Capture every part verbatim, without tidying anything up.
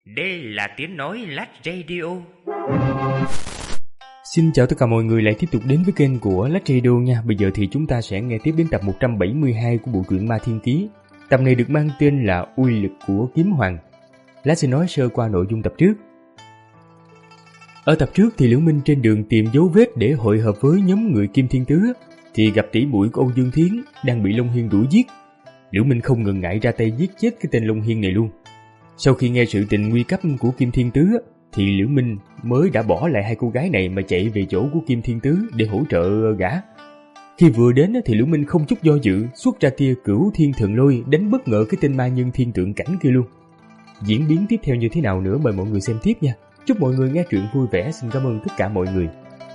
Đây là tiếng nói Lách Radio. Xin chào tất cả mọi người lại tiếp tục đến với kênh của Lách Radio nha. Bây giờ thì chúng ta sẽ nghe tiếp đến tập một trăm bảy mươi hai của bộ truyện Ma Thiên Ký. Tập này được mang tên là Uy lực của kiếm hoàng. Lách sẽ nói sơ qua nội dung tập trước. Ở tập trước thì Liễu Minh trên đường tìm dấu vết để hội hợp với nhóm người Kim Thiên Tứ thì gặp tỷ muội của Âu Dương Thiến đang bị Long Hiên đuổi giết. Liễu Minh không ngần ngại ra tay giết chết cái tên Long Hiên này luôn. Sau khi nghe sự tình nguy cấp của Kim Thiên Tứ thì Liễu Minh mới đã bỏ lại hai cô gái này mà chạy về chỗ của Kim Thiên Tứ để hỗ trợ gã. Khi vừa đến thì Liễu Minh không chút do dự xuất ra tia Cửu Thiên Thần Lôi đánh bất ngờ cái tên ma nhân Thiên Tượng Cảnh kia luôn. Diễn biến tiếp theo như thế nào nữa mời mọi người xem tiếp nha. Chúc mọi người nghe truyện vui vẻ. Xin cảm ơn tất cả mọi người.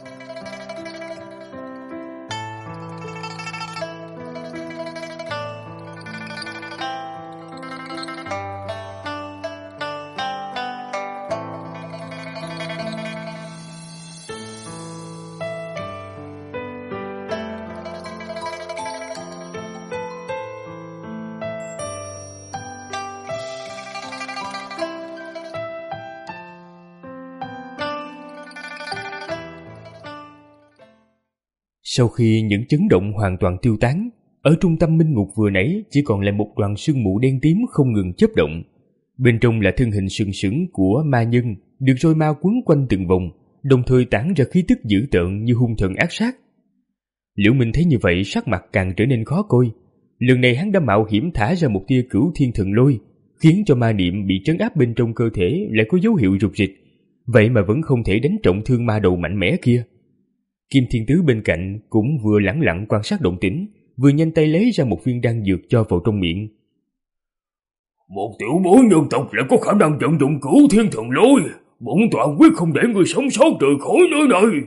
Sau khi những chấn động hoàn toàn tiêu tán, ở trung tâm minh ngục vừa nãy chỉ còn lại một đoàn sương mù đen tím không ngừng chớp động. Bên trong là thân hình sừng sững của ma nhân, được roi ma quấn quanh từng vòng, đồng thời tản ra khí tức dữ tợn như hung thần ác sát. Liễu Minh thấy như vậy sắc mặt càng trở nên khó coi. Lần này hắn đã mạo hiểm thả ra một tia Cửu Thiên Thần Lôi, khiến cho ma niệm bị trấn áp bên trong cơ thể lại có dấu hiệu rục rịch, vậy mà vẫn không thể đánh trọng thương ma đầu mạnh mẽ kia. Kim Thiên Tứ bên cạnh cũng vừa lẳng lặng quan sát động tĩnh, vừa nhanh tay lấy ra một viên đan dược cho vào trong miệng. Một tiểu bối nhân tộc lại có khả năng vận dụng Cửu Thiên Thần Lôi, bổn tọa quyết không để người sống sót rời khỏi nơi này.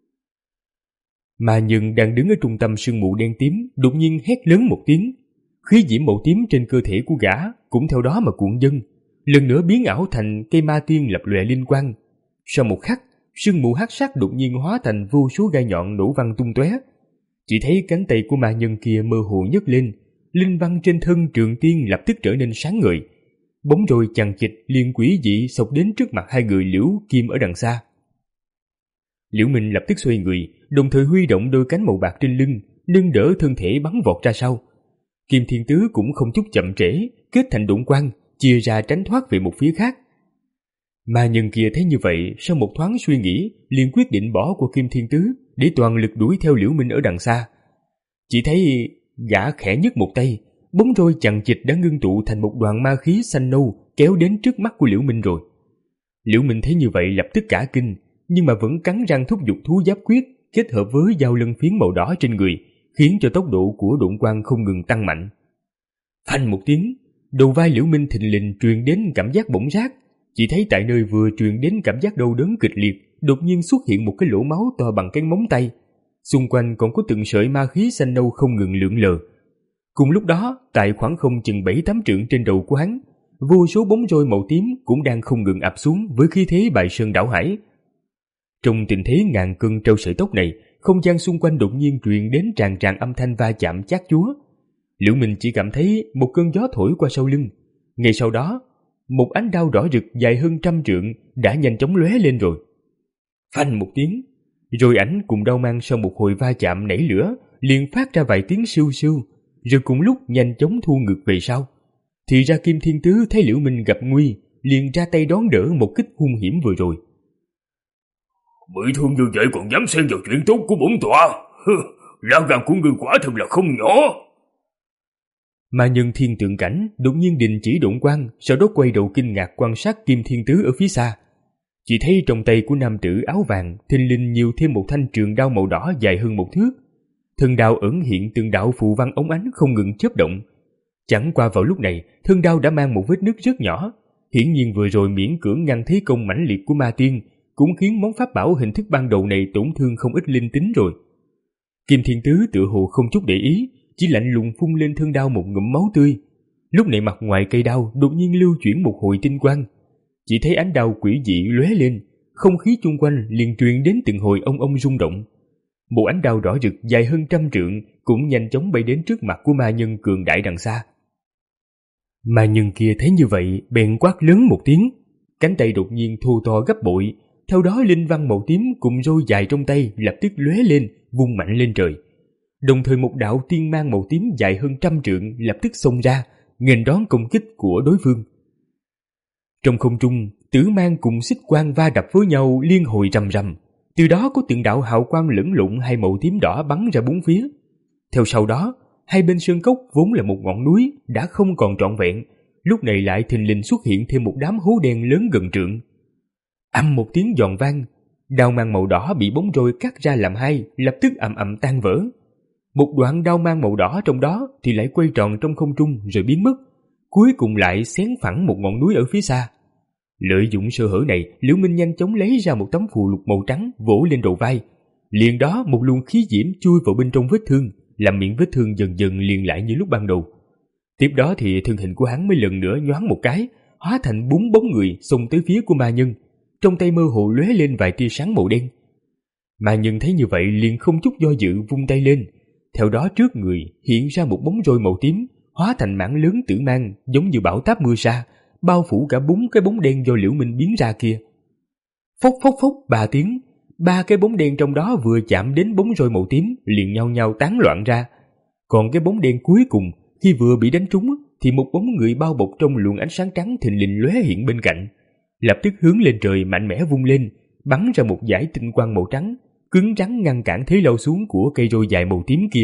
Ma nhân đang đứng ở trung tâm sương mù đen tím đột nhiên hét lớn một tiếng, khí diễm màu tím trên cơ thể của gã cũng theo đó mà cuộn dâng, lần nữa biến ảo thành cây ma tiên lập lòe linh quang. Sau một khắc, sương mù hắc sắc đột nhiên hóa thành vô số gai nhọn nổ văng tung tóe. Chỉ thấy cánh tay của ma nhân kia mơ hồ nhấc lên, linh văn trên thân Trường Tiên lập tức trở nên sáng ngời. Bóng rồi chằng chịt liền quỷ dị xộc đến trước mặt hai người Liễu Kim ở đằng xa. Liễu Minh lập tức xoay người, đồng thời huy động đôi cánh màu bạc trên lưng, nâng đỡ thân thể bắn vọt ra sau. Kim Thiên Tứ cũng không chút chậm trễ, kết thành độn quang, chia ra tránh thoát về một phía khác. Ma nhân kia thấy như vậy, sau một thoáng suy nghĩ, liền quyết định bỏ qua Kim Thiên Tứ để toàn lực đuổi theo Liễu Minh ở đằng xa. Chỉ thấy gã khẽ nhấc một tay, bóng roi chằng chịt đã ngưng tụ thành một đoàn ma khí xanh nâu kéo đến trước mắt của Liễu Minh rồi. Liễu Minh thấy như vậy lập tức cả kinh, nhưng mà vẫn cắn răng thúc giục thú giáp quyết kết hợp với dao lân phiến màu đỏ trên người, khiến cho tốc độ của độn quang không ngừng tăng mạnh. Phanh một tiếng, đầu vai Liễu Minh thình lình truyền đến cảm giác bỏng rát. Chỉ thấy tại nơi vừa truyền đến cảm giác đau đớn kịch liệt, đột nhiên xuất hiện một cái lỗ máu to bằng cái móng tay. Xung quanh còn có từng sợi ma khí xanh nâu không ngừng lượn lờ. Cùng lúc đó, tại khoảng không chừng bảy tám trượng trên đầu của hắn, vô số bóng roi màu tím cũng đang không ngừng ập xuống với khí thế bài sơn đảo hải. Trong tình thế ngàn cân treo sợi tóc này, không gian xung quanh đột nhiên truyền đến tràn tràn âm thanh va chạm chát chúa. Liễu Minh chỉ cảm thấy một cơn gió thổi qua sau lưng. Ngay sau đó, một ánh đao đỏ rực dài hơn trăm trượng đã nhanh chóng lóe lên rồi. Phanh một tiếng, rồi ảnh cùng đao mang sau một hồi va chạm nảy lửa liền phát ra vài tiếng siêu siêu, rồi cùng lúc nhanh chóng thu ngược về sau. Thì ra Kim Thiên Tứ thấy Liễu Minh gặp nguy, liền ra tay đón đỡ một kích hung hiểm vừa rồi. Bị thương như vậy còn dám xen vào chuyện tốt của bổn tọa, lá gan của ngươi quả thật là không nhỏ. Ma nhân Thiên Tượng Cảnh đột nhiên đình chỉ độn quang, sau đó quay đầu kinh ngạc quan sát Kim Thiên Tứ ở phía xa. Chỉ thấy trong tay của nam tử áo vàng thình lình nhiều thêm một thanh trường đao màu đỏ dài hơn một thước. Thân đao ẩn hiện từng đạo phù văn óng ánh không ngừng chớp động. Chẳng qua vào lúc này, thân đao đã mang một vết nứt rất nhỏ, hiển nhiên vừa rồi miễn cưỡng ngăn thế công mãnh liệt của ma tiên, cũng khiến món pháp bảo hình thức ban đầu này tổn thương không ít linh tính rồi. Kim Thiên Tứ tựa hồ không chút để ý, chỉ lạnh lùng phun lên thân đao một ngụm máu tươi. Lúc này mặt ngoài cây đao đột nhiên lưu chuyển một hồi tinh quang, chỉ thấy ánh đao quỷ dị lóe lên, không khí chung quanh liền truyền đến từng hồi ông ông rung động. Một ánh đao đỏ rực dài hơn trăm trượng cũng nhanh chóng bay đến trước mặt của ma nhân cường đại đằng xa. Ma nhân kia thấy như vậy bèn quát lớn một tiếng, cánh tay đột nhiên thô to gấp bội, theo đó linh văn màu tím cùng roi dài trong tay lập tức lóe lên, vung mạnh lên trời. Đồng thời một đạo tiên mang màu tím dài hơn trăm trượng lập tức xông ra, nghênh đón công kích của đối phương. Trong không trung, tử mang cùng xích quang va đập với nhau liên hồi rầm rầm, từ đó có từng đạo hào quang lẫn lộn hai màu tím đỏ bắn ra bốn phía. Theo sau đó, hai bên sơn cốc vốn là một ngọn núi đã không còn trọn vẹn, lúc này lại thình lình xuất hiện thêm một đám hố đen lớn gần trượng. Ầm một tiếng giòn vang, đao mang màu đỏ bị bóng roi cắt ra làm hai, lập tức ầm ầm tan vỡ. Một đoạn đao mang màu đỏ trong đó thì lại quay tròn trong không trung rồi biến mất, cuối cùng lại xén phẳng một ngọn núi ở phía xa. Lợi dụng sơ hở này, Liễu Minh nhanh chóng lấy ra một tấm phù lục màu trắng vỗ lên đầu vai. Liền đó một luồng khí diễm chui vào bên trong vết thương, làm miệng vết thương dần dần liền lại như lúc ban đầu. Tiếp đó thì thân hình của hắn mới lần nữa nhoáng một cái, hóa thành bốn bóng người xông tới phía của ma nhân, trong tay mơ hồ lóe lên vài tia sáng màu đen. Ma nhân thấy như vậy liền không chút do dự vung tay lên, theo đó trước người hiện ra một bóng roi màu tím, hóa thành mảng lớn tử mang giống như bão táp mưa sa, bao phủ cả bốn cái bóng đen do Liễu Minh biến ra kia. Phốc phốc phốc ba tiếng, ba cái bóng đen trong đó vừa chạm đến bóng roi màu tím liền nhau nhau tán loạn ra. Còn cái bóng đen cuối cùng khi vừa bị đánh trúng thì một bóng người bao bọc trong luồng ánh sáng trắng thình lình lóe hiện bên cạnh, lập tức hướng lên trời mạnh mẽ vung lên, bắn ra một dải tinh quang màu trắng, cứng rắn ngăn cản thế lao xuống của cây roi dài màu tím kia.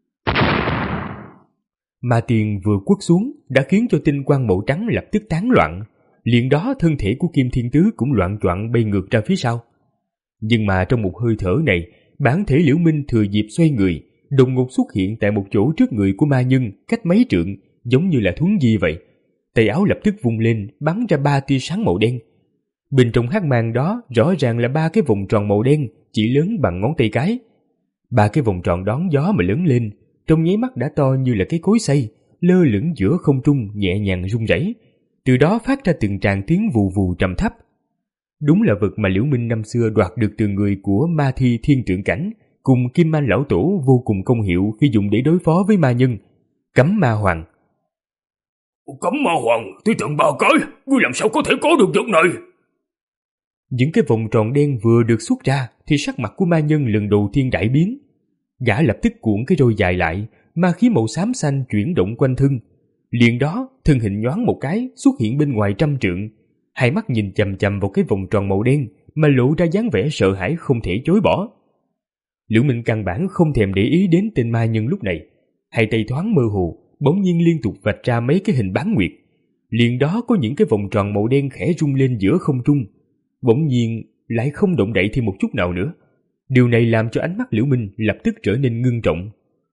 Ma tiền vừa quất xuống đã khiến cho tinh quang màu trắng lập tức tán loạn, liền đó thân thể của Kim Thiên Tứ cũng loạn choạng bay ngược ra phía sau. Nhưng mà trong một hơi thở này, bản thể Liễu Minh thừa dịp xoay người, đột ngột xuất hiện tại một chỗ trước người của ma nhân, cách mấy trượng, giống như là thuấn di vậy. Tay áo lập tức vung lên, bắn ra ba tia sáng màu đen. Bên trong hắc mang đó rõ ràng là ba cái vòng tròn màu đen, chỉ lớn bằng ngón tay cái. Ba cái vòng tròn đón gió mà lớn lên, trong nháy mắt đã to như là cái cối xay, lơ lửng giữa không trung nhẹ nhàng rung rẩy, từ đó phát ra từng tràng tiếng vù vù trầm thấp. Đúng là vật mà Liễu Minh năm xưa đoạt được từ người của Ma Thi Thiên Trượng Cảnh cùng Kim Man Lão Tổ vô cùng công hiệu khi dùng để đối phó với ma nhân, Cấm Ma Hoàng. Cấm Ma Hoàng, tới tận ba cái, ngươi làm sao có thể có được vật này? Những cái vòng tròn đen vừa được xuất ra thì sắc mặt của ma nhân lần đầu tiên đại biến. Gã lập tức cuộn cái roi dài lại, ma khí màu xám xanh chuyển động quanh thân. Liền đó, thân hình nhoáng một cái xuất hiện bên ngoài trăm trượng, hai mắt nhìn chằm chằm vào cái vòng tròn màu đen mà lộ ra dáng vẻ sợ hãi không thể chối bỏ. Liễu Minh căn bản không thèm để ý đến tên ma nhân lúc này, hai tay thoáng mơ hồ, bỗng nhiên liên tục vạch ra mấy cái hình bán nguyệt. Liền đó có những cái vòng tròn màu đen khẽ rung lên giữa không trung, bỗng nhiên lại không động đậy thêm một chút nào nữa. Điều này làm cho ánh mắt Liễu Minh lập tức trở nên ngưng trọng.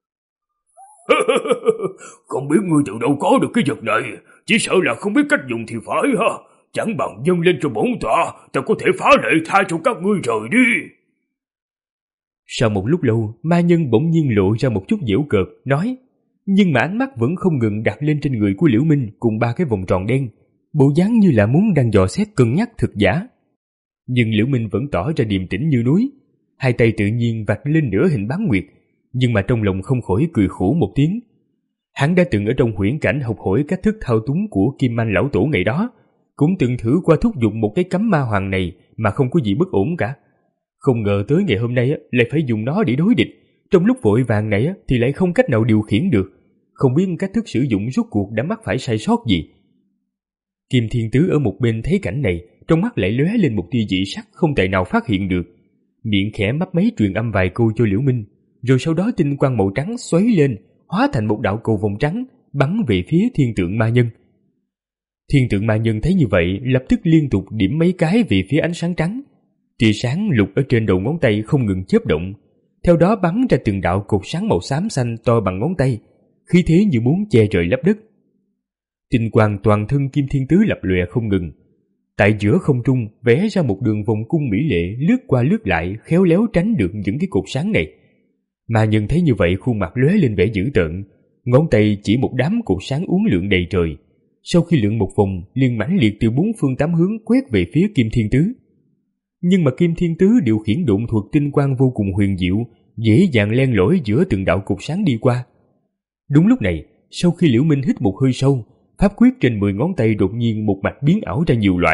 Không biết ngươi từ đâu có được cái vật này, chỉ sợ là không biết cách dùng thì phải ha. Chẳng bằng dâng lên cho bổn tọa, ta có thể phá lệ tha cho các ngươi rời đi. Sau một lúc lâu, ma nhân bỗng nhiên lộ ra một chút giễu cợt, nói, nhưng mà ánh mắt vẫn không ngừng đặt lên trên người của Liễu Minh cùng ba cái vòng tròn đen, bộ dáng như là muốn đang dò xét cân nhắc thực giả. Nhưng Liễu Minh vẫn tỏ ra điềm tĩnh như núi, hai tay tự nhiên vạch lên nửa hình bán nguyệt, nhưng mà trong lòng không khỏi cười khổ một tiếng. Hắn đã từng ở trong huyễn cảnh học hỏi cách thức thao túng của Kim Man Lão Tổ ngày đó, cũng từng thử qua thúc giục một cái cấm ma hoàng này mà không có gì bất ổn cả. Không ngờ tới ngày hôm nay lại phải dùng nó để đối địch, trong lúc vội vàng này thì lại không cách nào điều khiển được, không biết cách thức sử dụng rốt cuộc đã mắc phải sai sót gì. Kim Thiên Tứ ở một bên thấy cảnh này, trong mắt lại lóe lên một tia dị sắc không thể nào phát hiện được, miệng khẽ mấp máy truyền âm vài câu cho Liễu Minh, rồi sau đó tinh quang màu trắng xoáy lên, hóa thành một đạo cầu vồng trắng bắn về phía thiên tượng ma nhân. Thiên tượng ma nhân thấy như vậy lập tức liên tục điểm mấy cái về phía ánh sáng trắng, tia sáng lục ở trên đầu ngón tay không ngừng chớp động, theo đó bắn ra từng đạo cột sáng màu xám xanh to bằng ngón tay, khí thế như muốn che trời lấp đất. Tinh quang toàn thân Kim Thiên Tứ lập lòe không ngừng, tại giữa không trung vẽ ra một đường vòng cung mỹ lệ lướt qua lướt lại, khéo léo tránh được những cái cột sáng này. Ma nhân thấy như vậy khuôn mặt lóe lên vẻ dữ tợn, ngón tay chỉ một đám cột sáng uốn lượn đầy trời, sau khi lượn một vòng liền mãnh liệt từ bốn phương tám hướng quét về phía Kim Thiên Tứ. Nhưng mà Kim Thiên Tứ điều khiển độn thuật tinh quang vô cùng huyền diệu, dễ dàng len lỏi giữa từng đạo cột sáng đi qua. Đúng lúc này, sau khi Liễu Minh hít một hơi sâu, pháp quyết trên mười ngón tay đột nhiên một mạch biến ảo ra nhiều loại,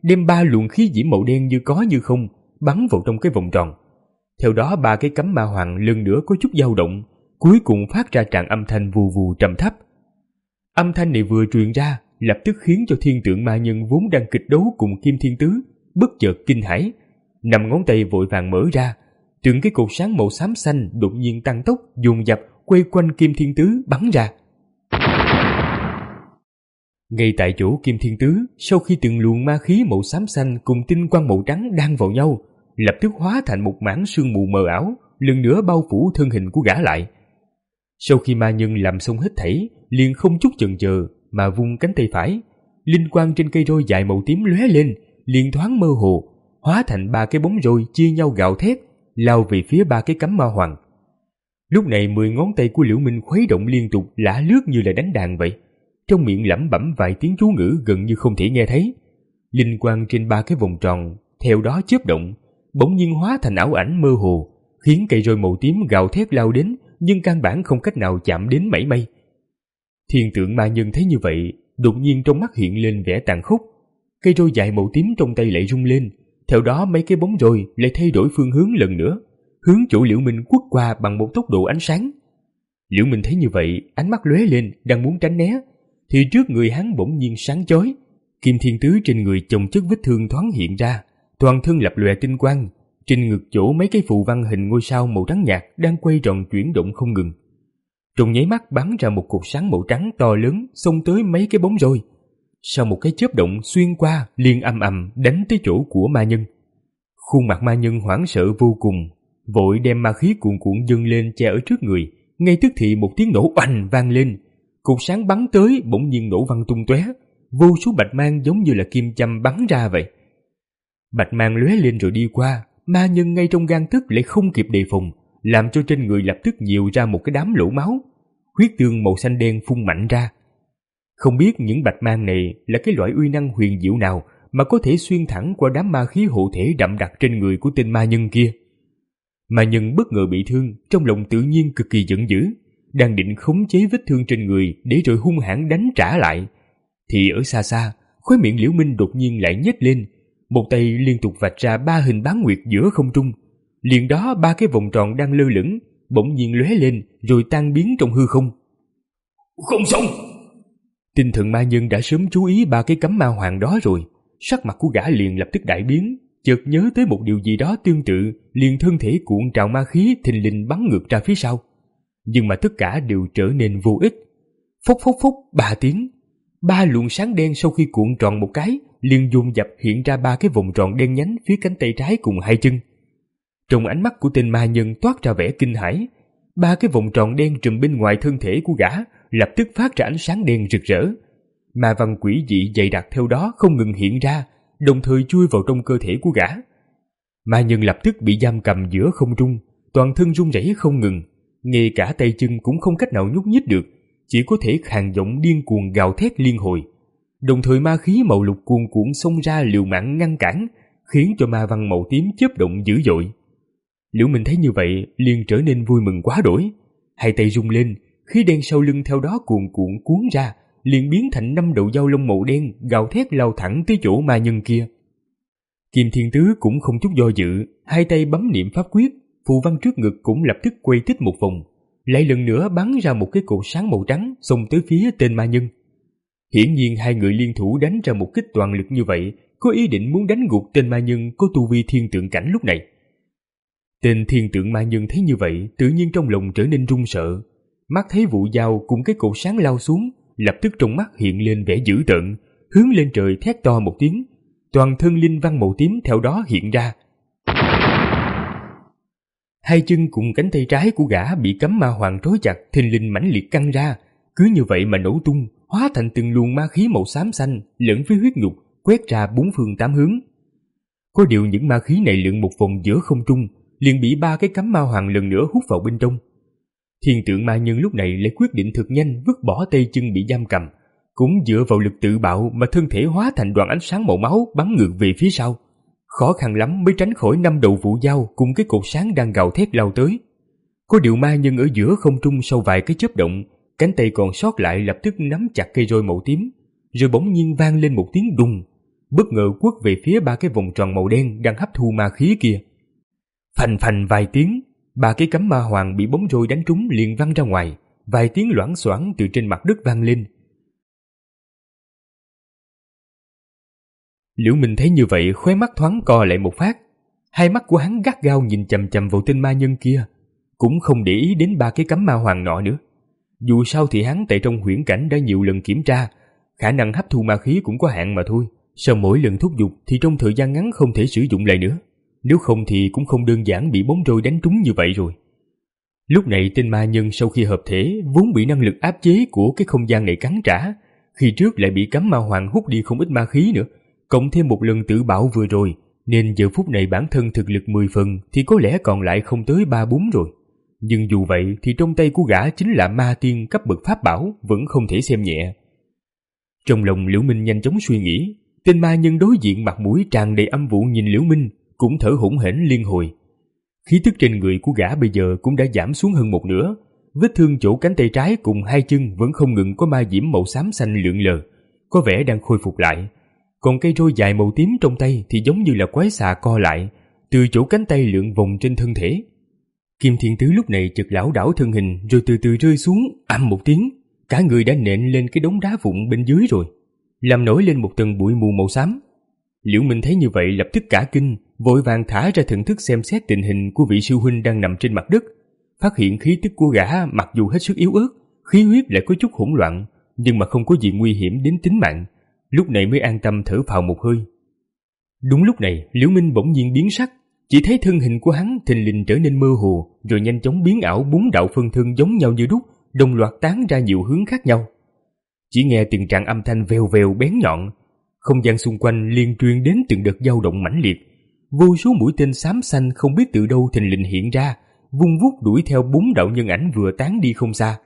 đem ba luồng khí diễm màu đen như có như không bắn vào trong cái vòng tròn. Theo đó ba cái cắm ma hoàng lần nữa có chút dao động, cuối cùng phát ra tràng âm thanh vù vù trầm thấp. Âm thanh này vừa truyền ra, lập tức khiến cho thiên tượng ma nhân vốn đang kịch đấu cùng Kim Thiên Tứ bất chợt kinh hãi, năm ngón tay vội vàng mở ra, từng cái cột sáng màu xám xanh đột nhiên tăng tốc dồn dập quay quanh Kim Thiên Tứ bắn ra. Ngay tại chỗ Kim Thiên Tứ, sau khi từng luồng ma khí màu xám xanh cùng tinh quang màu trắng đan vào nhau, lập tức hóa thành một mảng sương mù mờ ảo, lần nữa bao phủ thân hình của gã lại. Sau khi ma nhân làm xong hết thảy, liền không chút chần chờ mà vung cánh tay phải, linh quang trên cây roi dài màu tím lóe lên, liền thoáng mơ hồ, hóa thành ba cái bóng roi chia nhau gào thét, lao về phía ba cái cắm ma hoàng. Lúc này mười ngón tay của Liễu Minh khuấy động liên tục, lả lướt như là đánh đàn vậy, trong miệng lẩm bẩm vài tiếng chú ngữ gần như không thể nghe thấy. Linh quang trên ba cái vòng tròn theo đó chớp động, bỗng nhiên hóa thành ảo ảnh mơ hồ, khiến cây roi màu tím gào thét lao đến, nhưng căn bản không cách nào chạm đến mảy may. Thiên tượng ma nhân thấy như vậy, đột nhiên trong mắt hiện lên vẻ tàn khốc. Cây roi dài màu tím trong tay lại rung lên, theo đó mấy cái bóng roi lại thay đổi phương hướng lần nữa, hướng chỗ Liễu Minh quất qua bằng một tốc độ ánh sáng. Liễu Minh thấy như vậy, ánh mắt lóe lên, đang muốn tránh né, thì trước người hắn bỗng nhiên sáng chói, Kim Thiên Tứ trên người chồng chất vết thương thoáng hiện ra, toàn thân lập lòe tinh quang, trên ngực chỗ mấy cái phù văn hình ngôi sao màu trắng nhạt đang quay tròn chuyển động không ngừng. Trong nháy mắt bắn ra một cột sáng màu trắng to lớn xông tới mấy cái bóng roi. Sau một cái chớp động xuyên qua, liền ầm ầm đánh tới chỗ của ma nhân. Khuôn mặt ma nhân hoảng sợ vô cùng, vội đem ma khí cuồn cuộn dâng lên che ở trước người. Ngay tức thì một tiếng nổ oanh vang lên, cột sáng bắn tới bỗng nhiên nổ văng tung tóe, vô số bạch mang giống như là kim châm bắn ra vậy. Bạch mang lóe lên rồi đi qua, ma nhân ngay trong gang tấc lại không kịp đề phòng, làm cho trên người lập tức nhiều ra một cái đám lỗ máu, huyết tương màu xanh đen phun mạnh ra. Không biết những bạch mang này là cái loại uy năng huyền diệu nào mà có thể xuyên thẳng qua đám ma khí hộ thể đậm đặc trên người của tên ma nhân kia. Ma nhân bất ngờ bị thương, trong lòng tự nhiên cực kỳ giận dữ, đang định khống chế vết thương trên người để rồi hung hãn đánh trả lại, thì ở xa xa, khóe miệng Liễu Minh đột nhiên lại nhếch lên, một tay liên tục vạch ra ba hình bán nguyệt giữa không trung. Liền đó ba cái vòng tròn đang lơ lửng bỗng nhiên lóe lên rồi tan biến trong hư không. Không xong! Tinh thần ma nhân đã sớm chú ý ba cái cắm ma hoàng đó rồi, sắc mặt của gã liền lập tức đại biến, chợt nhớ tới một điều gì đó tương tự, liền thân thể cuộn trào ma khí thình lình bắn ngược ra phía sau. Nhưng mà tất cả đều trở nên vô ích. Phốc phốc phốc ba tiếng, ba luồng sáng đen sau khi cuộn tròn một cái liền dồn dập hiện ra ba cái vòng tròn đen nhánh phía cánh tay trái cùng hai chân. Trong ánh mắt của tên ma nhân toát ra vẻ kinh hãi, ba cái vòng tròn đen trùm bên ngoài thân thể của gã lập tức phát ra ánh sáng đen rực rỡ. Ma văn quỷ dị dày đặc theo đó không ngừng hiện ra, đồng thời chui vào trong cơ thể của gã. Ma nhân lập tức bị giam cầm giữa không trung, toàn thân run rẩy không ngừng, ngay cả tay chân cũng không cách nào nhúc nhích được, chỉ có thể khàn giọng điên cuồng gào thét liên hồi. Đồng thời ma khí màu lục cuồn cuộn xông ra liều mạng ngăn cản, khiến cho ma văn màu tím chớp động dữ dội. Liễu Minh thấy như vậy liền trở nên vui mừng quá đỗi, hai tay rung lên, khí đen sau lưng theo đó cuồn cuộn cuốn ra, liền biến thành năm đầu dao lông màu đen gào thét lao thẳng tới chỗ ma nhân kia. Kim Thiên Tứ cũng không chút do dự, hai tay bấm niệm pháp quyết, phù văn trước ngực cũng lập tức quay tích một vòng, lại lần nữa bắn ra một cái cột sáng màu trắng xông tới phía tên ma nhân. Hiển nhiên hai người liên thủ đánh ra một kích toàn lực như vậy, có ý định muốn đánh gục tên ma nhân có tu vi thiên tượng cảnh lúc này. Tên thiên tượng ma nhân thấy như vậy, tự nhiên trong lòng trở nên run sợ, mắt thấy vụ dao cùng cái cột sáng lao xuống, lập tức trong mắt hiện lên vẻ dữ tợn, hướng lên trời thét to một tiếng, toàn thân linh văn màu tím theo đó hiện ra. Hai chân cùng cánh tay trái của gã bị cắm ma hoàng trói chặt thình lình mãnh liệt căng ra, cứ như vậy mà nổ tung, hóa thành từng luồng ma khí màu xám xanh lẫn với huyết nhục quét ra bốn phương tám hướng. Có điều những ma khí này lượn một vòng giữa không trung, liền bị ba cái cắm ma hoàng lần nữa hút vào bên trong. Thiên tượng ma nhân lúc này lại quyết định thực nhanh vứt bỏ tay chân bị giam cầm, cũng dựa vào lực tự bạo mà thân thể hóa thành đoàn ánh sáng màu máu bắn ngược về phía sau. Khó khăn lắm mới tránh khỏi năm đầu vụ dao cùng cái cột sáng đang gào thét lao tới. Có điều ma nhân ở giữa không trung sau vài cái chớp động, cánh tay còn sót lại lập tức nắm chặt cây roi màu tím, rồi bỗng nhiên vang lên một tiếng đùng. bất ngờ quất về phía ba cái vòng tròn màu đen đang hấp thu ma khí kia. Phành phành vài tiếng, ba cái cắm ma hoàng bị bóng roi đánh trúng liền văng ra ngoài, vài tiếng loảng xoảng từ trên mặt đất vang lên. Liễu Minh thấy như vậy, khóe mắt thoáng co lại một phát. Hai mắt của hắn gắt gao nhìn chằm chằm vào tên ma nhân kia, cũng không để ý đến ba cái cắm ma hoàng nọ nữa. Dù sao thì hắn tại trong huyễn cảnh đã nhiều lần kiểm tra, khả năng hấp thu ma khí cũng có hạn mà thôi. Sau mỗi lần thúc giục thì trong thời gian ngắn không thể sử dụng lại nữa, nếu không thì cũng không đơn giản bị bóng roi đánh trúng như vậy rồi. Lúc này tên ma nhân sau khi hợp thể vốn bị năng lực áp chế của cái không gian này cắn trả, khi trước lại bị cắm ma hoàng hút đi không ít ma khí nữa, cộng thêm một lần tự bạo vừa rồi, nên giờ phút này bản thân thực lực mười phần thì có lẽ còn lại không tới ba bốn rồi. Nhưng dù vậy thì trong tay của gã chính là ma tiên cấp bậc pháp bảo, vẫn không thể xem nhẹ. Trong lòng Liễu Minh nhanh chóng suy nghĩ, tên ma nhân đối diện mặt mũi tràn đầy âm vụ nhìn Liễu Minh, cũng thở hổn hển liên hồi. Khí tức trên người của gã bây giờ cũng đã giảm xuống hơn một nửa, vết thương chỗ cánh tay trái cùng hai chân vẫn không ngừng có ma diễm màu xám xanh lượn lờ, có vẻ đang khôi phục lại. Còn cây roi dài màu tím trong tay thì giống như là quái xà co lại, từ chỗ cánh tay lượn vòng trên thân thể. Kim Thiên Tứ lúc này chợt lảo đảo thân hình rồi từ từ rơi xuống, ầm một tiếng, cả người đã nện lên cái đống đá vụn bên dưới rồi, làm nổi lên một tầng bụi mù màu xám. Liễu Minh thấy như vậy lập tức cả kinh, vội vàng thả ra thần thức xem xét tình hình của vị sư huynh đang nằm trên mặt đất, phát hiện khí tức của gã mặc dù hết sức yếu ớt, khí huyết lại có chút hỗn loạn, nhưng mà không có gì nguy hiểm đến tính mạng, lúc này mới an tâm thở phào một hơi. Đúng lúc này, Liễu Minh bỗng nhiên biến sắc, chỉ thấy thân hình của hắn thình lình trở nên mơ hồ, rồi nhanh chóng biến ảo bốn đạo phân thân giống nhau như đúc, đồng loạt tán ra nhiều hướng khác nhau. Chỉ nghe từng trận âm thanh vèo vèo bén nhọn, không gian xung quanh liền truyền đến từng đợt dao động mãnh liệt, vô số mũi tên xám xanh không biết từ đâu thình lình hiện ra, vung vút đuổi theo bốn đạo nhân ảnh vừa tán đi không xa.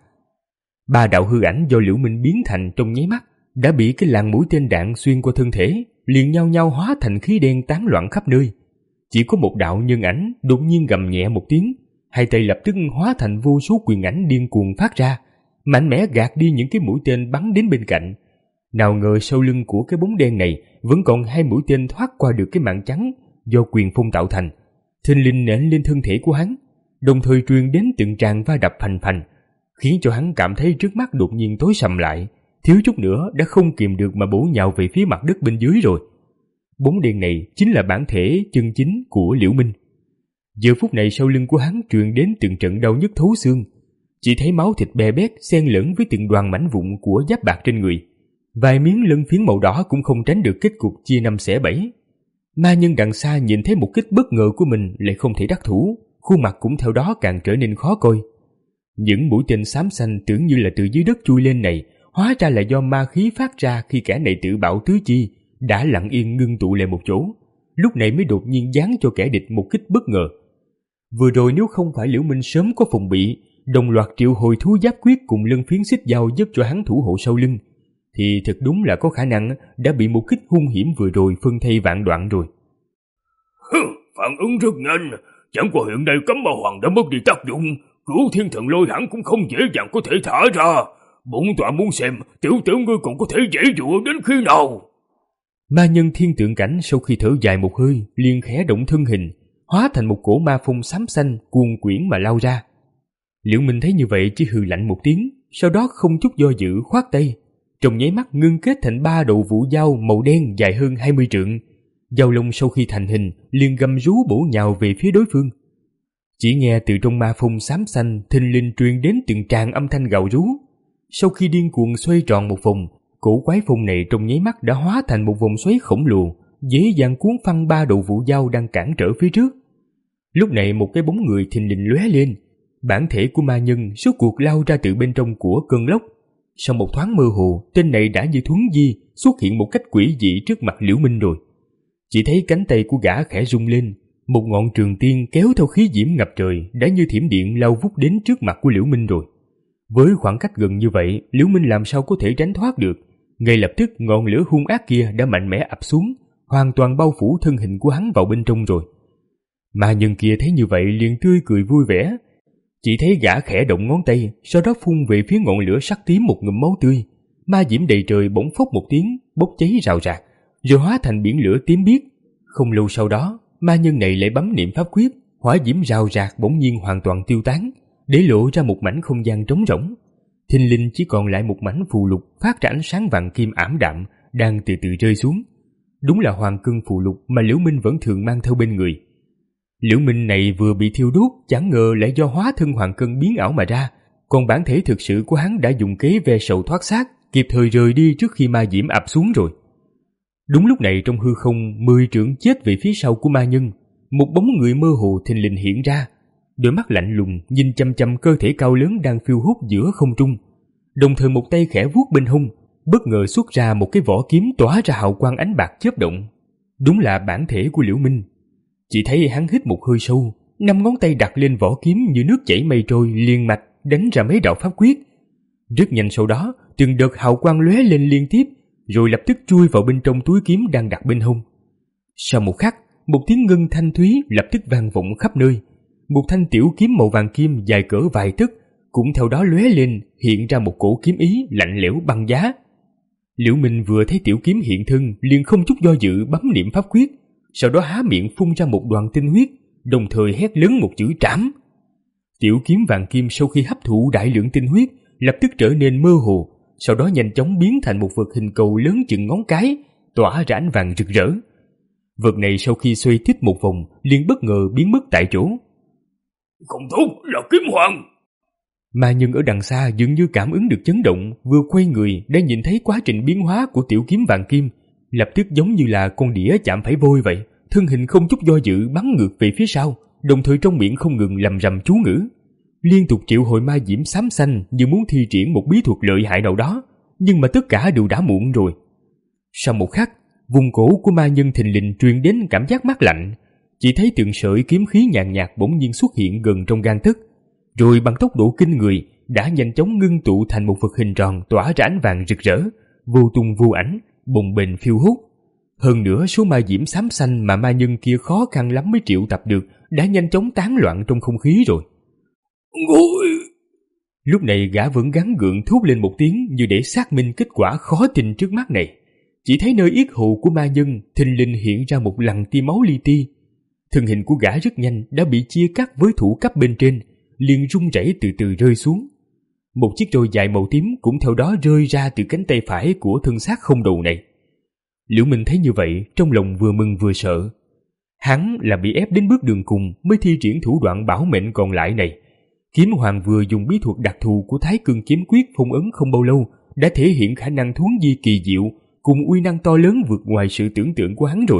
Ba đạo hư ảnh do Liễu Minh biến thành trong nháy mắt đã bị cái làn mũi tên đạn xuyên qua thân thể, liền nhao nhao hóa thành khí đen tán loạn khắp nơi. Chỉ có một đạo nhân ảnh đột nhiên gầm nhẹ một tiếng, hai tay lập tức hóa thành vô số quyền ảnh điên cuồng phát ra, mạnh mẽ gạt đi những cái mũi tên bắn đến bên cạnh. Nào ngờ sau lưng của cái bóng đen này vẫn còn hai mũi tên thoát qua được cái màn trắng do quyền phong tạo thành, thình lình nện lên thân thể của hắn, đồng thời truyền đến từng tràng va đập phành phành, khiến cho hắn cảm thấy trước mắt đột nhiên tối sầm lại, thiếu chút nữa đã không kìm được mà bổ nhào về phía mặt đất bên dưới rồi. Bóng đen này chính là bản thể chân chính của Liễu Minh. Giờ phút này sau lưng của hắn truyền đến từng trận đau nhức thấu xương, chỉ thấy máu thịt bè bét xen lẫn với từng đoàn mảnh vụn của giáp bạc trên người. Vài miếng lân phiến màu đỏ cũng không tránh được kết cục chia năm xẻ bảy. Ma nhân đằng xa nhìn thấy một kích bất ngờ của mình lại không thể đắc thủ, khuôn mặt cũng theo đó càng trở nên khó coi. Những mũi tên xám xanh tưởng như là từ dưới đất chui lên này, hóa ra là do ma khí phát ra khi kẻ này tự bạo tứ chi, đã lặng yên ngưng tụ lại một chỗ, lúc này mới đột nhiên giáng cho kẻ địch một kích bất ngờ. Vừa rồi nếu không phải Liễu Minh sớm có phòng bị, đồng loạt triệu hồi thú giáp quyết cùng lân phiến xích dao giúp cho hắn thủ hộ sau lưng, thì thật đúng là có khả năng đã bị một kích hung hiểm vừa rồi phân thây vạn đoạn rồi. Hừ, phản ứng rất nhanh, chẳng qua hiện nay cấm ma hoàng đã mất đi tác dụng, Cửu Thiên Thần Lôi hẳn cũng không dễ dàng có thể thả ra. Bổn tọa muốn xem tiểu tử ngươi còn có thể dễ dụa đến khi nào. Ma nhân thiên tượng cảnh sau khi thở dài một hơi liền khẽ động thân hình, hóa thành một cổ ma phong xám xanh cuồn quyển mà lao ra. Liễu Minh thấy như vậy chỉ hừ lạnh một tiếng, sau đó không chút do dự khoát tay, trong nháy mắt ngưng kết thành ba đầu vũ dao màu đen dài hơn hai mươi trượng. Dao lông sau khi thành hình liền gầm rú bổ nhào về phía đối phương. Chỉ nghe từ trong ma phong xám xanh thình lình truyền đến từng tràng âm thanh gào rú. Sau khi điên cuồng xoay tròn một vòng, cổ quái phong này trong nháy mắt đã hóa thành một vòng xoáy khổng lồ, dễ dàng cuốn phăng ba đầu vũ dao đang cản trở phía trước. Lúc này một cái bóng người thình lình lóe lên, bản thể của ma nhân số cuộc lao ra từ bên trong của cơn lốc. Sau một thoáng mơ hồ, tên này đã như thuấn di xuất hiện một cách quỷ dị trước mặt Liễu Minh rồi. Chỉ thấy cánh tay của gã khẽ rung lên, một ngọn trường tiên kéo theo khí diễm ngập trời đã như thiểm điện lao vút đến trước mặt của Liễu Minh rồi. Với khoảng cách gần như vậy, Liễu Minh làm sao có thể tránh thoát được? Ngay lập tức ngọn lửa hung ác kia đã mạnh mẽ ập xuống, hoàn toàn bao phủ thân hình của hắn vào bên trong rồi. Ma nhân kia thấy như vậy liền tươi cười vui vẻ. Chỉ thấy gã khẽ động ngón tay, sau đó phun về phía ngọn lửa sắc tím một ngụm máu tươi. Ma diễm đầy trời bỗng phốc một tiếng, bốc cháy rào rạc, rồi hóa thành biển lửa tím biếc. Không lâu sau đó, ma nhân này lại bấm niệm pháp quyết, hỏa diễm rào rạc bỗng nhiên hoàn toàn tiêu tán, để lộ ra một mảnh không gian trống rỗng. Thình lình chỉ còn lại một mảnh phù lục phát ra ánh sáng vàng kim ảm đạm đang từ từ rơi xuống. Đúng là hoàng cương phù lục mà Liễu Minh vẫn thường mang theo bên người. Liễu Minh này vừa bị thiêu đốt, chẳng ngờ lại do hóa thân hoàng cân biến ảo mà ra, còn bản thể thực sự của hắn đã dùng kế ve sầu thoát xác, kịp thời rời đi trước khi ma diễm ập xuống rồi. Đúng lúc này trong hư không, mười trượng chết về phía sau của ma nhân, một bóng người mơ hồ thình lình hiện ra, đôi mắt lạnh lùng nhìn chăm chăm cơ thể cao lớn đang phiêu hốt giữa không trung, đồng thời một tay khẽ vuốt bên hông, bất ngờ xuất ra một cái vỏ kiếm tỏa ra hào quang ánh bạc chớp động. Đúng là bản thể của Liễu Minh. Chỉ thấy hắn hít một hơi sâu, năm ngón tay đặt lên vỏ kiếm như nước chảy mây trôi, liền mạch đánh ra mấy đạo pháp quyết. Rất nhanh sau đó, từng đợt hào quang lóe lên liên tiếp, rồi lập tức chui vào bên trong túi kiếm đang đặt bên hông. Sau một khắc, một tiếng ngân thanh thúy lập tức vang vọng khắp nơi. Một thanh tiểu kiếm màu vàng kim dài cỡ vài tấc cũng theo đó lóe lên, hiện ra một cổ kiếm ý lạnh lẽo băng giá. Liễu Minh vừa thấy tiểu kiếm hiện thân, liền không chút do dự bấm niệm pháp quyết, sau đó há miệng phun ra một đoàn tinh huyết, đồng thời hét lớn một chữ trảm. Tiểu kiếm vàng kim sau khi hấp thụ đại lượng tinh huyết, lập tức trở nên mơ hồ, sau đó nhanh chóng biến thành một vật hình cầu lớn chừng ngón cái, tỏa ra ánh vàng rực rỡ. Vật này sau khi xoay tít một vòng, liền bất ngờ biến mất tại chỗ. Không tốt, là kiếm hoàng. Ma nhân ở đằng xa dường như cảm ứng được chấn động, vừa quay người đã nhìn thấy quá trình biến hóa của tiểu kiếm vàng kim, lập tức giống như là con đĩa chạm phải vôi vậy, thân hình không chút do dự bắn ngược về phía sau, đồng thời trong miệng không ngừng lầm rầm chú ngữ, liên tục triệu hồi ma diễm xám xanh như muốn thi triển một bí thuật lợi hại nào đó, nhưng mà tất cả đều đã muộn rồi. Sau một khắc, vùng cổ của ma nhân thình lình truyền đến cảm giác mát lạnh, chỉ thấy từng sợi kiếm khí nhàn nhạt bỗng nhiên xuất hiện gần trong gang tấc, rồi bằng tốc độ kinh người đã nhanh chóng ngưng tụ thành một vật hình tròn tỏa ra ánh vàng rực rỡ, vô tung vô ảnh, bồng bềnh phiêu hốt. Hơn nữa số ma diễm xám xanh mà ma nhân kia khó khăn lắm mới triệu tập được đã nhanh chóng tán loạn trong không khí rồi. Ngồi. Lúc này gã vẫn gắng gượng thốt lên một tiếng như để xác minh kết quả khó tin trước mắt này. Chỉ thấy nơi yết hầu của ma nhân thình lình hiện ra một lằn tia máu li ti. Thân hình của gã rất nhanh đã bị chia cắt với thủ cấp bên trên, liền rung rẩy từ từ rơi xuống. Một chiếc roi dài màu tím cũng theo đó rơi ra từ cánh tay phải của thân xác không đầu này. Liễu Minh thấy như vậy, trong lòng vừa mừng vừa sợ. Hắn là bị ép đến bước đường cùng mới thi triển thủ đoạn bảo mệnh còn lại này. Kiếm hoàng vừa dùng bí thuật đặc thù của Thái Cương kiếm quyết phong ấn không bao lâu đã thể hiện khả năng thuấn di kỳ diệu cùng uy năng to lớn vượt ngoài sự tưởng tượng của hắn rồi.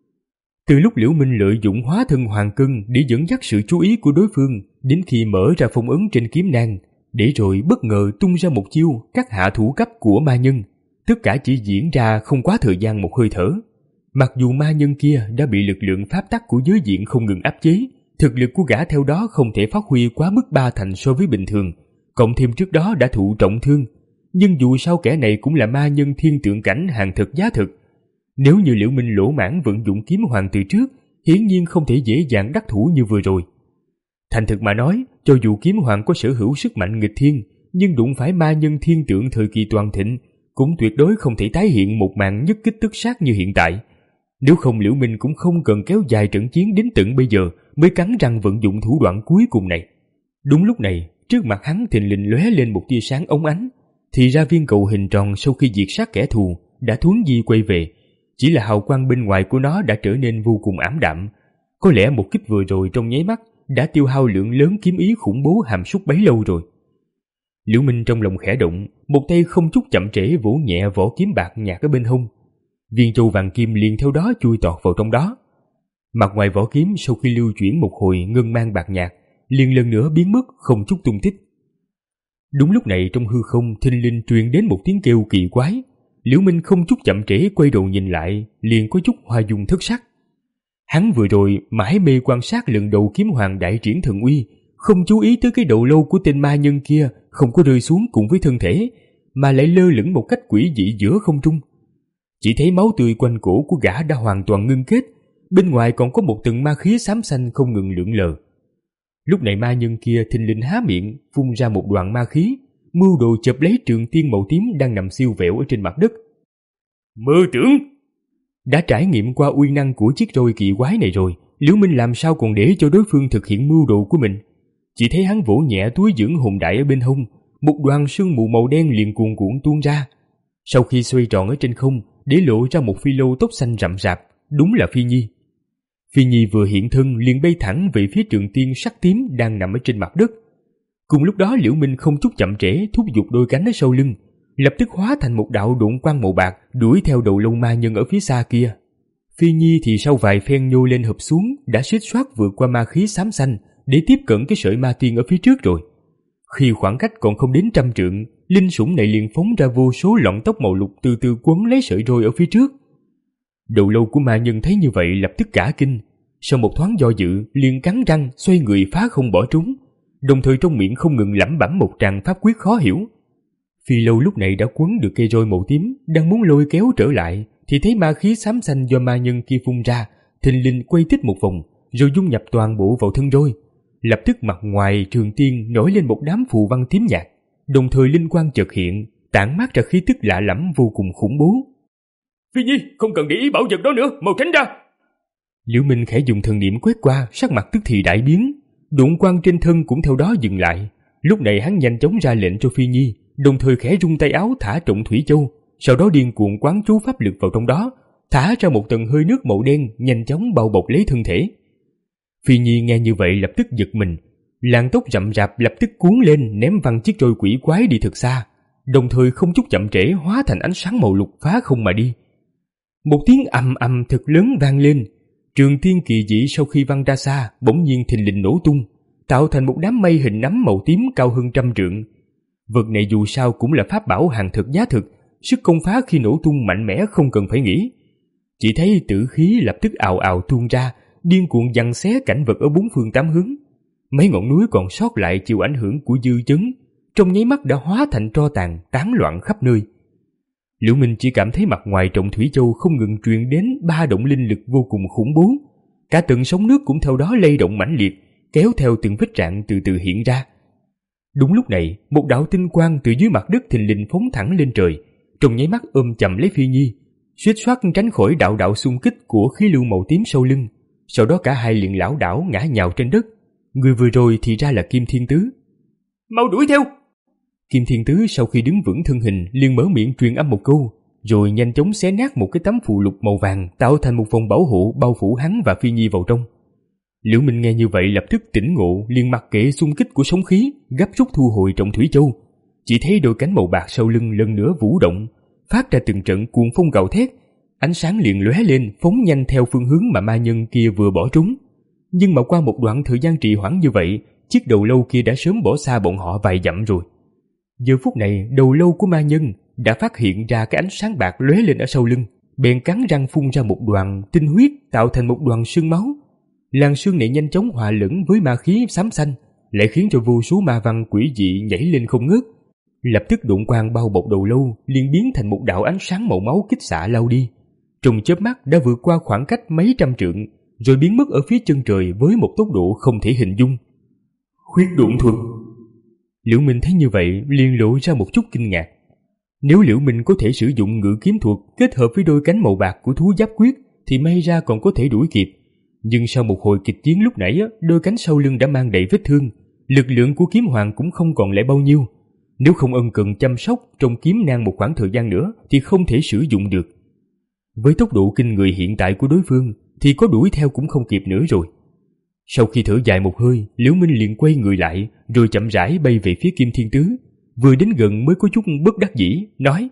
Từ lúc Liễu Minh lợi dụng hóa thân hoàng cân để dẫn dắt sự chú ý của đối phương đến khi mở ra phong ấn trên kiếm nang, để rồi bất ngờ tung ra một chiêu cắt hạ thủ cấp của ma nhân, tất cả chỉ diễn ra không quá thời gian một hơi thở. Mặc dù ma nhân kia đã bị lực lượng pháp tắc của giới diện không ngừng áp chế, thực lực của gã theo đó không thể phát huy quá mức ba thành so với bình thường, cộng thêm trước đó đã thụ trọng thương, nhưng dù sao kẻ này cũng là ma nhân thiên tượng cảnh hàng thực giá thực. Nếu như Liễu Minh lỗ mãn vận dụng kiếm hoàng từ trước, hiển nhiên không thể dễ dàng đắc thủ như vừa rồi. Thành thực mà nói, cho dù kiếm hoàng có sở hữu sức mạnh nghịch thiên, nhưng đụng phải ma nhân thiên tượng thời kỳ toàn thịnh, cũng tuyệt đối không thể tái hiện một màn nhất kích tất sát như hiện tại. Nếu không Liễu Minh cũng không cần kéo dài trận chiến đến tận bây giờ mới cắn răng vận dụng thủ đoạn cuối cùng này. Đúng lúc này, trước mặt hắn thình lình lóe lên một tia sáng óng ánh, thì ra viên cầu hình tròn sau khi diệt sát kẻ thù đã thuấn di quay về, chỉ là hào quang bên ngoài của nó đã trở nên vô cùng ảm đạm. Có lẽ một kích vừa rồi trong nháy mắt đã tiêu hao lượng lớn kiếm ý khủng bố hàm súc bấy lâu rồi. Liễu Minh trong lòng khẽ động, một tay không chút chậm trễ vỗ nhẹ vỏ kiếm bạc nhạt ở bên hông. Viên châu vàng kim liền theo đó chui tọt vào trong đó. Mặt ngoài vỏ kiếm sau khi lưu chuyển một hồi ngân mang bạc nhạt, liền lần nữa biến mất không chút tung tích. Đúng lúc này trong hư không thình lình truyền đến một tiếng kêu kỳ quái. Liễu Minh không chút chậm trễ quay đầu nhìn lại, liền có chút hoa dung thất sắc. Hắn vừa rồi mãi mê quan sát lần đầu kiếm hoàng đại triển thần uy, không chú ý tới cái đầu lâu của tên ma nhân kia không có rơi xuống cùng với thân thể, mà lại lơ lửng một cách quỷ dị giữa không trung. Chỉ thấy máu tươi quanh cổ của gã đã hoàn toàn ngưng kết, bên ngoài còn có một tầng ma khí xám xanh không ngừng lượn lờ. Lúc này ma nhân kia thình lình há miệng phun ra một đoàn ma khí, mưu đồ chộp lấy trường tiên màu tím đang nằm siêu vẹo ở trên mặt đất. Mơ tưởng! Đã trải nghiệm qua uy năng của chiếc roi kỳ quái này rồi, Liễu Minh làm sao còn để cho đối phương thực hiện mưu đồ của mình. Chỉ thấy hắn vỗ nhẹ túi dưỡng hồn đại ở bên hông, một đoàn sương mù màu đen liền cuồn cuộn tuôn ra. Sau khi xoay tròn ở trên không, để lộ ra một phi lâu tóc xanh rậm rạp, đúng là Phi Nhi. Phi Nhi vừa hiện thân liền bay thẳng về phía Trường Tiên sắc tím đang nằm ở trên mặt đất. Cùng lúc đó Liễu Minh không chút chậm trễ thúc giục đôi cánh ở sau lưng, lập tức hóa thành một đạo độn quang màu bạc đuổi theo đầu lâu ma nhân ở phía xa kia. Phi Nhi thì sau vài phen nhô lên hợp xuống đã suýt soát vượt qua ma khí xám xanh để tiếp cận cái sợi ma tiên ở phía trước rồi. Khi khoảng cách còn không đến trăm trượng, linh sủng này liền phóng ra vô số lọn tóc màu lục từ từ quấn lấy sợi roi ở phía trước. Đầu lâu của ma nhân thấy như vậy lập tức cả kinh, sau một thoáng do dự liền cắn răng xoay người phá không bỏ trúng, đồng thời trong miệng không ngừng lẩm bẩm một tràng pháp quyết khó hiểu. Phi lâu lúc này đã quấn được cây roi màu tím, đang muốn lôi kéo trở lại thì thấy ma khí xám xanh do ma nhân kia phun ra thình lình quay tích một vòng rồi dung nhập toàn bộ vào thân roi. Lập tức mặt ngoài Trường Tiên nổi lên một đám phù văn tím nhạt, đồng thời linh quang chợt hiện, tản mát ra khí tức lạ lẫm vô cùng khủng bố. Phi Nhi, không cần để ý bảo vật đó nữa, mau tránh ra. Liễu Minh khẽ dùng thần niệm quét qua, sắc mặt tức thì đại biến, độn quang trên thân cũng theo đó dừng lại. Lúc này hắn nhanh chóng ra lệnh cho Phi Nhi, đồng thời khẽ rung tay áo thả Trọng Thủy Châu, sau đó điên cuồng quán chú pháp lực vào trong đó, thả ra một tầng hơi nước màu đen nhanh chóng bao bọc lấy thân thể. Phi Nhi nghe như vậy lập tức giật mình, làn tóc rậm rạp lập tức cuốn lên ném văng chiếc roi quỷ quái đi thật xa, đồng thời không chút chậm trễ hóa thành ánh sáng màu lục phá không mà đi. Một tiếng ầm ầm thật lớn vang lên, Trường Tiên kỳ dị sau khi văng ra xa bỗng nhiên thình lình nổ tung, tạo thành một đám mây hình nắm màu tím cao hơn trăm trượng. Vật này dù sao cũng là pháp bảo hàng thực giá thực, sức công phá khi nổ tung mạnh mẽ không cần phải nghĩ. Chỉ thấy tử khí lập tức ào ào tuôn ra, điên cuồng giằng xé cảnh vật ở bốn phương tám hướng. Mấy ngọn núi còn sót lại chịu ảnh hưởng của dư chấn, trong nháy mắt đã hóa thành tro tàn tán loạn khắp nơi. Liễu Minh chỉ cảm thấy mặt ngoài Trọng Thủy Châu không ngừng truyền đến ba động linh lực vô cùng khủng bố, cả tầng sóng nước cũng theo đó lay động mãnh liệt, kéo theo từng vết rạn từ từ hiện ra. Đúng lúc này, một đạo tinh quang từ dưới mặt đất thình lình phóng thẳng lên trời, trong nháy mắt ôm chầm lấy Phi Nhi, suýt soát tránh khỏi đạo đạo xung kích của khí lưu màu tím sau lưng. Sau đó cả hai liền lảo đảo ngã nhào trên đất. Người vừa rồi thì ra là Kim Thiên Tứ. Mau đuổi theo! Kim Thiên Tứ sau khi đứng vững thân hình liền mở miệng truyền âm một câu, rồi nhanh chóng xé nát một cái tấm phù lục màu vàng tạo thành một vòng bảo hộ bao phủ hắn và Phi Nhi vào trong. Liễu Minh nghe như vậy lập tức tỉnh ngộ, liền mặc kệ xung kích của sóng khí, gấp rút thu hồi Trọng Thủy Châu. Chỉ thấy đôi cánh màu bạc sau lưng lần nữa vũ động, phát ra từng trận cuồng phong gào thét, ánh sáng liền lóe lên phóng nhanh theo phương hướng mà ma nhân kia vừa bỏ trúng. Nhưng mà qua một đoạn thời gian trì hoãn như vậy, chiếc đầu lâu kia đã sớm bỏ xa bọn họ vài dặm rồi. Giờ phút này đầu lâu của ma nhân đã phát hiện ra cái ánh sáng bạc lóe lên ở sau lưng, bèn cắn răng phun ra một đoàn tinh huyết tạo thành một đoàn sương máu. Làn sương này nhanh chóng hòa lẫn với ma khí xám xanh, lại khiến cho vô số ma văn quỷ dị nhảy lên không ngớt. Lập tức độn quang bao bọc đầu lâu liền biến thành một đạo ánh sáng màu máu kích xạ lao đi, trong chớp mắt đã vượt qua khoảng cách mấy trăm trượng, rồi biến mất ở phía chân trời với một tốc độ không thể hình dung. Huyết độn thuật. Liễu Minh thấy như vậy liền lộ ra một chút kinh ngạc. Nếu Liễu Minh có thể sử dụng ngự kiếm thuật kết hợp với đôi cánh màu bạc của thú giáp quyết thì may ra còn có thể đuổi kịp. Nhưng sau một hồi kịch chiến lúc nãy, đôi cánh sau lưng đã mang đầy vết thương, lực lượng của kiếm hoàng cũng không còn lại bao nhiêu. Nếu không ân cần chăm sóc trong kiếm nang một khoảng thời gian nữa thì không thể sử dụng được. Với tốc độ kinh người hiện tại của đối phương thì có đuổi theo cũng không kịp nữa rồi. Sau khi thở dài một hơi, Liễu Minh liền quay người lại rồi chậm rãi bay về phía Kim Thiên Tứ. Vừa đến gần mới có chút bất đắc dĩ, nói: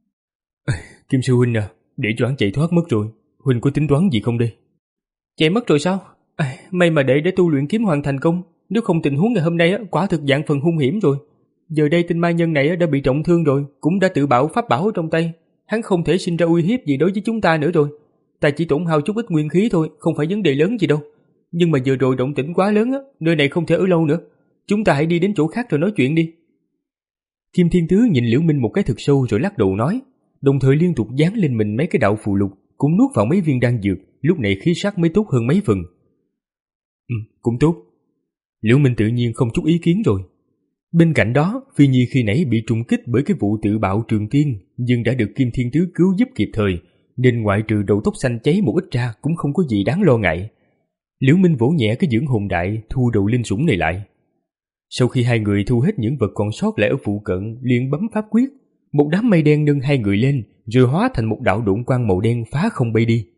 Kim sư huynh à, để cho hắn chạy thoát mất rồi, huynh có tính toán gì không đây? Chạy mất rồi sao? À, may mà để để tu luyện kiếm hoàng thành công, nếu không tình huống ngày hôm nay quả thực dạng phần hung hiểm rồi. Giờ đây tên ma nhân này đã bị trọng thương rồi, cũng đã tự bạo pháp bảo trong tay, hắn không thể sinh ra uy hiếp gì đối với chúng ta nữa rồi. Ta chỉ tổn hao chút ít nguyên khí thôi, không phải vấn đề lớn gì đâu. Nhưng mà vừa rồi động tĩnh quá lớn á, nơi này không thể ở lâu nữa. Chúng ta hãy đi đến chỗ khác rồi nói chuyện đi. Kim Thiên Tứ nhìn Liễu Minh một cái thật sâu rồi lắc đầu nói, đồng thời liên tục dán lên mình mấy cái đạo phù lục, cũng nuốt vào mấy viên đan dược, lúc này khí sắc mới tốt hơn mấy phần. Ừ, cũng tốt. Liễu Minh tự nhiên không chút ý kiến rồi. Bên cạnh đó, Phi Nhi khi nãy bị trùng kích bởi cái vụ tự bạo Trường Tiên, nhưng đã được Kim Thiên Tứ cứu giúp kịp thời, nên ngoại trừ đầu tóc xanh cháy một ít ra cũng không có gì đáng lo ngại. Liễu Minh vỗ nhẹ cái dưỡng hồn đại thu đầu linh sủng này lại. Sau khi hai người thu hết những vật còn sót lại ở phụ cận, liền bấm pháp quyết, một đám mây đen nâng hai người lên, rồi hóa thành một đạo độn quang màu đen phá không bay đi.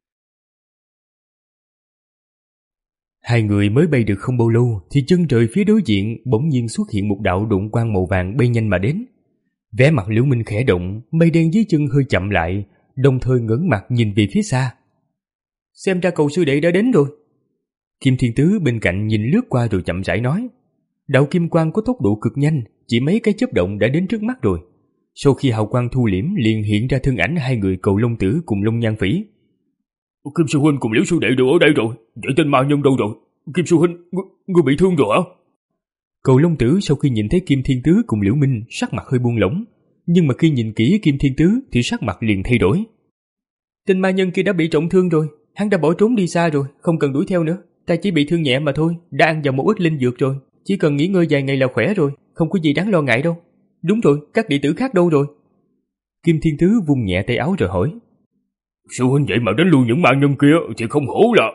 Hai người mới bay được không bao lâu thì chân trời phía đối diện bỗng nhiên xuất hiện một đạo độn quang màu vàng bay nhanh mà đến. Vẻ mặt Liễu Minh khẽ động, mây đen dưới chân hơi chậm lại, đồng thời ngẩng mặt nhìn về phía xa. Xem ra cậu sư đệ đã đến rồi. Kim Thiên Tứ bên cạnh nhìn lướt qua rồi chậm rãi nói. Đạo kim quang có tốc độ cực nhanh, chỉ mấy cái chớp động đã đến trước mắt rồi. Sau khi hào quang thu liễm liền hiện ra thân ảnh hai người Cầu Long Tử cùng Long Nhan Phỉ. Kim sư huynh cùng Liễu sư đệ đều ở đây rồi, vậy tên ma nhân đâu rồi? Kim sư huynh, ngươi bị thương rồi hả? Cầu Long Tử sau khi nhìn thấy Kim Thiên Tứ cùng Liễu Minh sắc mặt hơi buông lỏng, nhưng mà khi nhìn kỹ Kim Thiên Tứ thì sắc mặt liền thay đổi. Tên ma nhân kia đã bị trọng thương rồi, hắn đã bỏ trốn đi xa rồi, không cần đuổi theo nữa. Ta chỉ bị thương nhẹ mà thôi, đã ăn vào một ít linh dược rồi, chỉ cần nghỉ ngơi vài ngày là khỏe rồi, không có gì đáng lo ngại đâu. Đúng rồi, các đệ tử khác đâu rồi? Kim Thiên Tứ vung nhẹ tay áo rồi hỏi. Sư huynh vậy mà đánh lui những ma nhân kia thì không hổ là.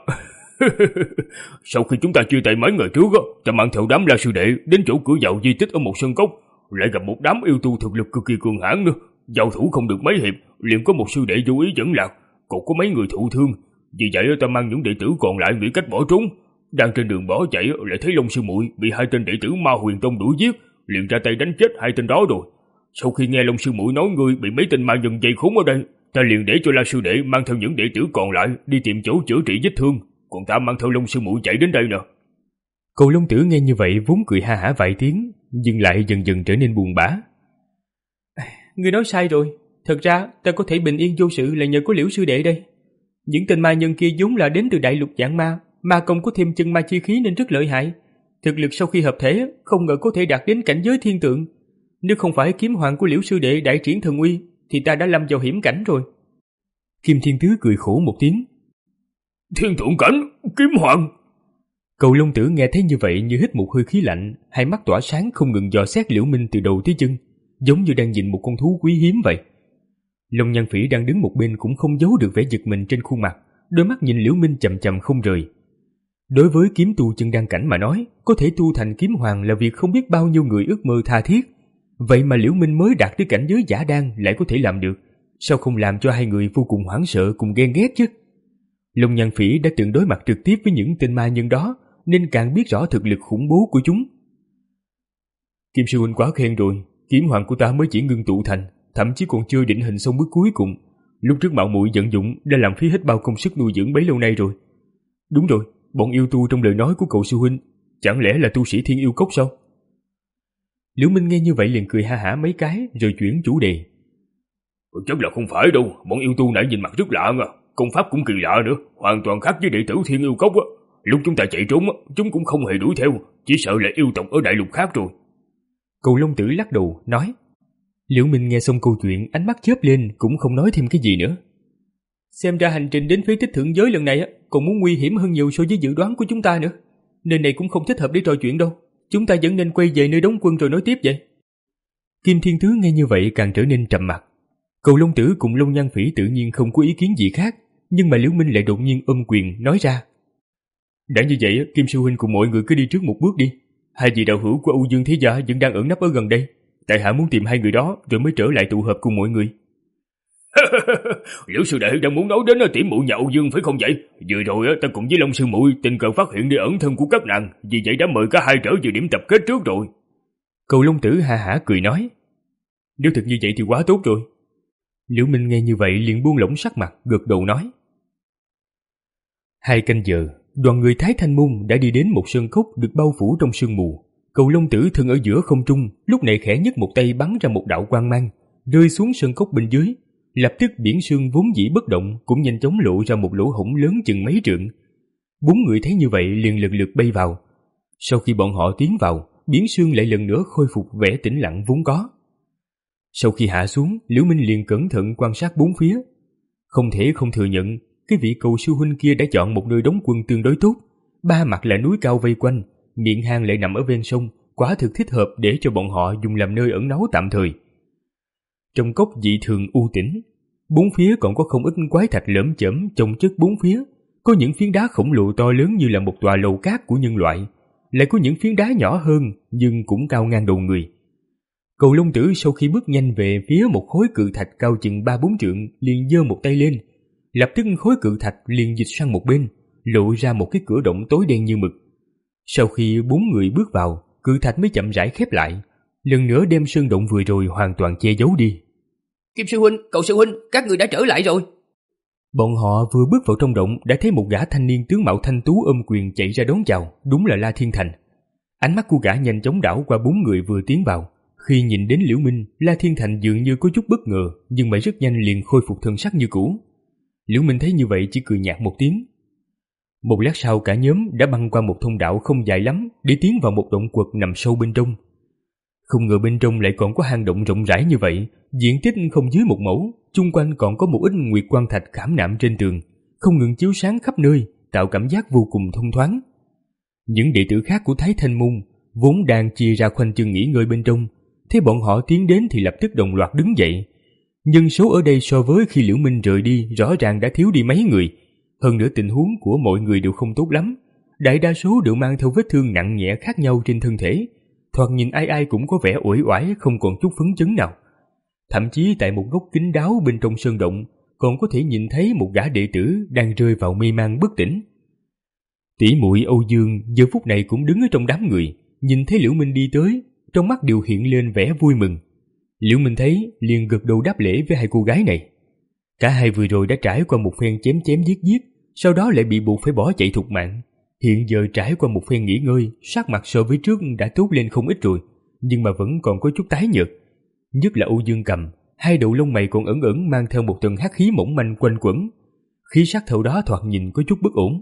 Sau khi chúng ta chia tay mấy ngày trước, ta mang theo đám La sư đệ đến chỗ cửa vào di tích ở một sân cốc, lại gặp một đám yêu tu thực lực cực kỳ cường hãn nữa. Giao thủ không được mấy hiệp, liền có một sư đệ vô ý dẫn lạc, còn có mấy người thụ thương. Vì vậy ta mang những đệ tử còn lại nghĩ cách bỏ trốn. Đang trên đường bỏ chạy lại thấy Long sư muội bị hai tên đệ tử Ma Huyền Tông đuổi giết, liền ra tay đánh chết hai tên đó rồi. Sau khi nghe Long sư muội nói ngươi bị mấy tên ma nhân dây khốn ở đây, ta liền để cho La sư đệ mang theo những đệ tử còn lại đi tìm chỗ chữa trị vết thương, còn ta mang theo Long sư muội chạy đến đây nè. Cầu Long Tử nghe như vậy vốn cười ha hả vài tiếng, nhưng lại dần dần trở nên buồn bã. Ngươi nói sai rồi, thật ra ta có thể bình yên vô sự là nhờ có Liễu sư đệ đây. Những tên ma nhân kia vốn là đến từ đại lục Vạn Ma, ma công có thêm chân ma chi khí nên rất lợi hại. Thực lực sau khi hợp thể không ngờ có thể đạt đến cảnh giới thiên tượng. Nếu không phải kiếm hoàng của Liễu sư đệ đại triển thần uy thì ta đã lâm vào hiểm cảnh rồi. Kim Thiên Tứ cười khổ một tiếng. Thiên tượng cảnh, kiếm hoàng. Cầu Long Tử nghe thấy như vậy như hít một hơi khí lạnh, hai mắt tỏa sáng không ngừng dò xét Liễu Minh từ đầu tới chân, giống như đang nhìn một con thú quý hiếm vậy. Long Nhan Phỉ đang đứng một bên cũng không giấu được vẻ giật mình trên khuôn mặt, đôi mắt nhìn Liễu Minh chằm chằm không rời. Đối với kiếm tu chân đan cảnh mà nói, có thể tu thành kiếm hoàng là việc không biết bao nhiêu người ước mơ tha thiết. Vậy mà Liễu Minh mới đạt tới cảnh giới giả đan lại có thể làm được, sao không làm cho hai người vô cùng hoảng sợ cùng ghen ghét chứ? Long Nhan Phỉ đã từng đối mặt trực tiếp với những tên ma nhân đó, nên càng biết rõ thực lực khủng bố của chúng. Kim sư huynh quá khen rồi, kiếm hoàng của ta mới chỉ ngưng tụ thành, thậm chí còn chưa định hình xong bước cuối cùng. Lúc trước mạo muội vận dụng đã làm phí hết bao công sức nuôi dưỡng bấy lâu nay rồi. Đúng rồi, bọn yêu tu trong lời nói của cậu sư huynh, chẳng lẽ là tu sĩ Thiên Yêu Cốc sao? Liễu Minh nghe như vậy liền cười ha hả mấy cái rồi chuyển chủ đề. Chắc là không phải đâu, bọn yêu tu nãy nhìn mặt rất lạ, công pháp cũng kỳ lạ nữa, hoàn toàn khác với đệ tử Thiên Yêu Cốc. Lúc chúng ta chạy trốn, chúng cũng không hề đuổi theo, chỉ sợ là yêu tộc ở đại lục khác rồi. Cầu Long Tử lắc đầu nói. Liễu Minh nghe xong câu chuyện, ánh mắt chớp lên cũng không nói thêm cái gì nữa. Xem ra hành trình đến phế tích thượng giới lần này còn muốn nguy hiểm hơn nhiều so với dự đoán của chúng ta nữa. Nơi này cũng không thích hợp để trò chuyện đâu. Chúng ta vẫn nên quay về nơi đóng quân rồi nói tiếp vậy. Kim Thiên Tứ nghe như vậy càng trở nên trầm mặc. Cầu Long Tử cùng Long Nhan Phỉ tự nhiên không có ý kiến gì khác, nhưng mà Liễu Minh lại đột nhiên ôm quyền nói ra. Đã như vậy, Kim sư huynh cùng mọi người cứ đi trước một bước đi. Hai vị đạo hữu của Âu Dương Thế Gia vẫn đang ẩn nấp ở gần đây. Tại hạ muốn tìm hai người đó rồi mới trở lại tụ hợp cùng mọi người. Liễu sư đệ đang muốn nói đến tiểm muội nhà Âu Dương phải không vậy? Vừa rồi ta cùng với Long sư muội tình cờ phát hiện nơi ẩn thân của các nàng, vì vậy đã mời cả hai trở về điểm tập kết trước rồi. Cầu Long Tử ha hả cười nói. Nếu thật như vậy thì quá tốt rồi. Liễu Minh nghe như vậy liền buông lỏng sắc mặt, gật đầu nói. Hai canh giờ, đoàn người Thái Thanh Môn đã đi đến một sơn cốc được bao phủ trong sương mù. Cầu Long Tử thân ở giữa không trung, lúc này khẽ nhấc một tay bắn ra một đạo quang mang, rơi xuống sơn cốc bên dưới. Lập tức biển sương vốn dĩ bất động cũng nhanh chóng lộ ra một lỗ hổng lớn chừng mấy trượng. Bốn người thấy như vậy liền lần lượt bay vào. Sau khi bọn họ tiến vào, biển sương lại lần nữa khôi phục vẻ tĩnh lặng vốn có. Sau khi hạ xuống, Liễu Minh liền cẩn thận quan sát bốn phía. Không thể không thừa nhận, cái vị cầu sư huynh kia đã chọn một nơi đóng quân tương đối tốt. Ba mặt là núi cao vây quanh, miệng hang lại nằm ở ven sông, quả thực thích hợp để cho bọn họ dùng làm nơi ẩn náu tạm thời. Trong cốc dị thường u tĩnh, Bốn phía còn có không ít quái thạch lởm chởm chồng chất bốn phía. Có những phiến đá khổng lồ to lớn như là một tòa lầu cát của nhân loại, lại có những phiến đá nhỏ hơn nhưng cũng cao ngang đầu người. Cầu Long Tử sau khi bước nhanh về phía một khối cự thạch cao chừng ba bốn trượng, liền giơ một tay lên. Lập tức khối cự thạch liền dịch sang một bên, lộ ra một cái cửa động tối đen như mực. Sau khi bốn người bước vào, cự thạch mới chậm rãi khép lại, lần nữa đem sơn động vừa rồi hoàn toàn che giấu đi. Kim sư huynh, Cậu sư huynh, các người đã trở lại rồi. Bọn họ vừa bước vào trong động đã thấy một gã thanh niên tướng mạo thanh tú ôm quyền chạy ra đón chào, đúng là La Thiên Thành. Ánh mắt của gã nhanh chóng đảo qua bốn người vừa tiến vào. Khi nhìn đến Liễu Minh, La Thiên Thành dường như có chút bất ngờ, nhưng mà rất nhanh liền khôi phục thân sắc như cũ. Liễu Minh thấy như vậy chỉ cười nhạt một tiếng. Một lát sau cả nhóm đã băng qua một thông đạo không dài lắm để tiến vào một động quật nằm sâu bên trong. Không ngờ bên trong lại còn có hang động rộng rãi như vậy, diện tích không dưới một mẫu, chung quanh còn có một ít nguyệt quang thạch khảm nạm trên tường, không ngừng chiếu sáng khắp nơi, tạo cảm giác vô cùng thông thoáng. Những đệ tử khác của Thái Thanh Môn vốn đang chia ra khoanh chân nghỉ ngơi bên trong, thấy bọn họ tiến đến thì lập tức đồng loạt đứng dậy. Nhân số ở đây so với khi Liễu Minh rời đi rõ ràng đã thiếu đi mấy người, hơn nữa tình huống của mọi người đều không tốt lắm, đại đa số đều mang theo vết thương nặng nhẹ khác nhau trên thân thể, thoạt nhìn ai ai cũng có vẻ uể oải, không còn chút phấn chấn nào. Thậm chí tại một góc kín đáo bên trong sơn động còn có thể nhìn thấy một gã đệ tử đang rơi vào mê man bất tỉnh. Tỷ muội Âu Dương giờ phút này cũng đứng ở trong đám người, nhìn thấy Liễu Minh đi tới, trong mắt đều hiện lên vẻ vui mừng. Liễu Minh thấy liền gật đầu đáp lễ với hai cô gái này. Cả hai vừa rồi đã trải qua một phen chém chém giết giết, sau đó lại bị buộc phải bỏ chạy thục mạng. Hiện giờ trải qua một phen nghỉ ngơi, sắc mặt so với trước đã tốt lên không ít rồi, nhưng mà vẫn còn có chút tái nhợt. Nhất là Âu Dương Cầm, hai đầu lông mày còn ẩn ẩn mang theo một tầng hắc khí mỏng manh quanh quẩn, khí sắc theo đó thoạt nhìn có chút bất ổn.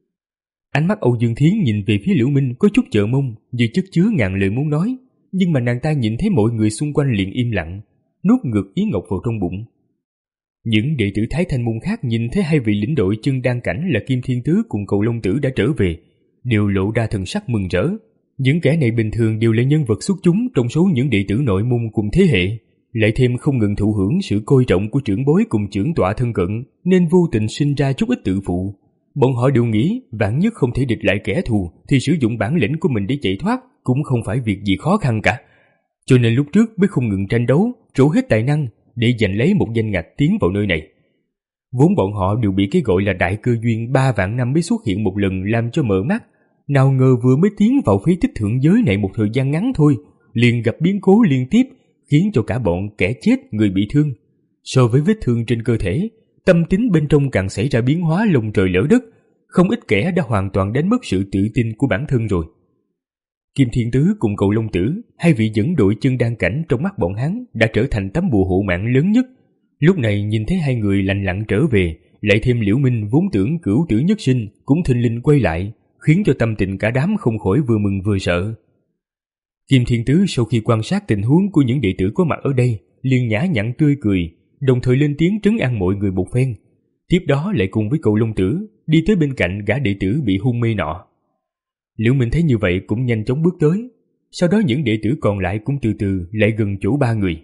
Ánh mắt Âu Dương Thiến nhìn về phía Liễu Minh có chút chờ mong, như chất chứa ngàn lời muốn nói, nhưng mà nàng ta nhìn thấy mọi người xung quanh liền im lặng, nuốt ngược ý ngọc vào trong bụng. Những đệ tử Thái Thanh Môn khác nhìn thấy hai vị lĩnh đội chân đan cảnh là Kim Thiên Tứ cùng Cầu Long Tử đã trở về, đều lộ ra thần sắc mừng rỡ. Những kẻ này bình thường đều là nhân vật xuất chúng trong số những đệ tử nội môn cùng thế hệ, lại thêm không ngừng thụ hưởng sự coi trọng của trưởng bối cùng trưởng tọa thân cận, nên vô tình sinh ra chút ít tự phụ. Bọn họ đều nghĩ vạn nhất không thể địch lại kẻ thù thì sử dụng bản lĩnh của mình để chạy thoát cũng không phải việc gì khó khăn cả. Cho nên lúc trước mới không ngừng tranh đấu, trổ hết tài năng để giành lấy một danh ngạch tiến vào nơi này. Vốn bọn họ đều bị cái gọi là đại cơ duyên ba vạn năm mới xuất hiện một lần làm cho mở mắt, nào ngờ vừa mới tiến vào phế tích thượng giới này một thời gian ngắn thôi, liền gặp biến cố liên tiếp, khiến cho cả bọn kẻ chết người bị thương. So với vết thương trên cơ thể, tâm tính bên trong càng xảy ra biến hóa lồng trời lỡ đất, không ít kẻ đã hoàn toàn đánh mất sự tự tin của bản thân rồi. Kim Thiên Tứ cùng Cầu Long Tử, hai vị dẫn đội chân đan cảnh trong mắt bọn hắn đã trở thành tấm bùa hộ mạng lớn nhất. Lúc này nhìn thấy hai người lành lặn trở về, lại thêm Liễu Minh vốn tưởng cửu tử nhất sinh cũng thình lình quay lại, khiến cho tâm tình cả đám không khỏi vừa mừng vừa sợ. Kim Thiên Tứ sau khi quan sát tình huống của những đệ tử có mặt ở đây, liền nhã nhặn tươi cười, đồng thời lên tiếng trấn an mọi người một phen. Tiếp đó lại cùng với Cầu Long Tử đi tới bên cạnh gã đệ tử bị hôn mê nọ. Liễu Minh thấy như vậy cũng nhanh chóng bước tới, sau đó những đệ tử còn lại cũng từ từ lại gần chỗ ba người.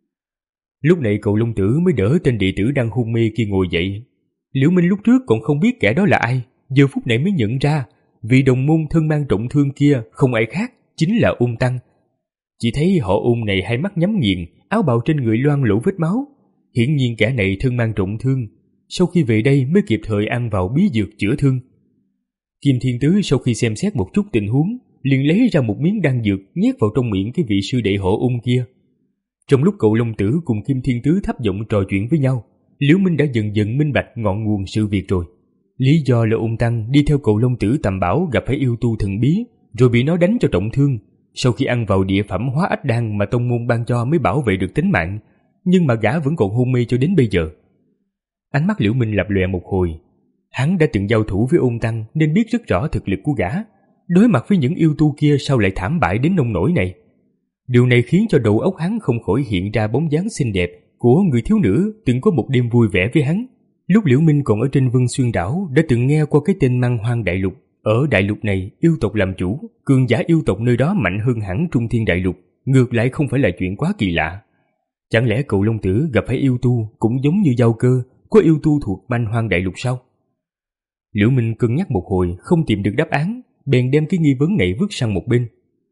Lúc này Cầu Long Tử mới đỡ tên đệ tử đang hôn mê kia ngồi dậy. Liễu Minh lúc trước còn không biết kẻ đó là ai, giờ phút này mới nhận ra vị đồng môn thân mang trọng thương kia không ai khác, chính là Ung Tăng. Chỉ thấy họ Ung này hai mắt nhắm nghiền, áo bào trên người loang lổ vết máu. Hiển nhiên kẻ này thân mang trọng thương, sau khi về đây mới kịp thời ăn vào bí dược chữa thương. Kim Thiên Tứ sau khi xem xét một chút tình huống, liền lấy ra một miếng đan dược nhét vào trong miệng cái vị sư đệ họ Ung kia. Trong lúc Cầu Long Tử cùng Kim Thiên Tứ thấp giọng trò chuyện với nhau, Liễu Minh đã dần dần minh bạch ngọn nguồn sự việc rồi. Lý do là Ung Tăng đi theo Cầu Long Tử tầm bảo gặp phải yêu tu thần bí, rồi bị nó đánh cho trọng thương. Sau khi ăn vào địa phẩm hóa ách đan mà tông môn ban cho mới bảo vệ được tính mạng, nhưng mà gã vẫn còn hôn mê cho đến bây giờ. Ánh mắt Liễu Minh lập lòe một hồi. Hắn đã từng giao thủ với Ung Tăng nên biết rất rõ thực lực của gã. Đối mặt với những yêu tu kia sao lại thảm bại đến nông nỗi này? Điều này khiến cho đầu óc hắn không khỏi hiện ra bóng dáng xinh đẹp của người thiếu nữ từng có một đêm vui vẻ với hắn. Lúc Liễu Minh còn ở trên Vân Xuyên đảo đã từng nghe qua cái tên Măng Hoang Đại Lục. Ở đại lục này, yêu tộc làm chủ, cường giả yêu tộc nơi đó mạnh hơn hẳn Trung Thiên Đại Lục, ngược lại không phải là chuyện quá kỳ lạ. Chẳng lẽ cậu Long Tử gặp phải yêu tu cũng giống như Giao Cơ, có yêu tu thuộc Manh Hoang Đại Lục sao? Liễu Minh cân nhắc một hồi không tìm được đáp án, bèn đem cái nghi vấn này vứt sang một bên.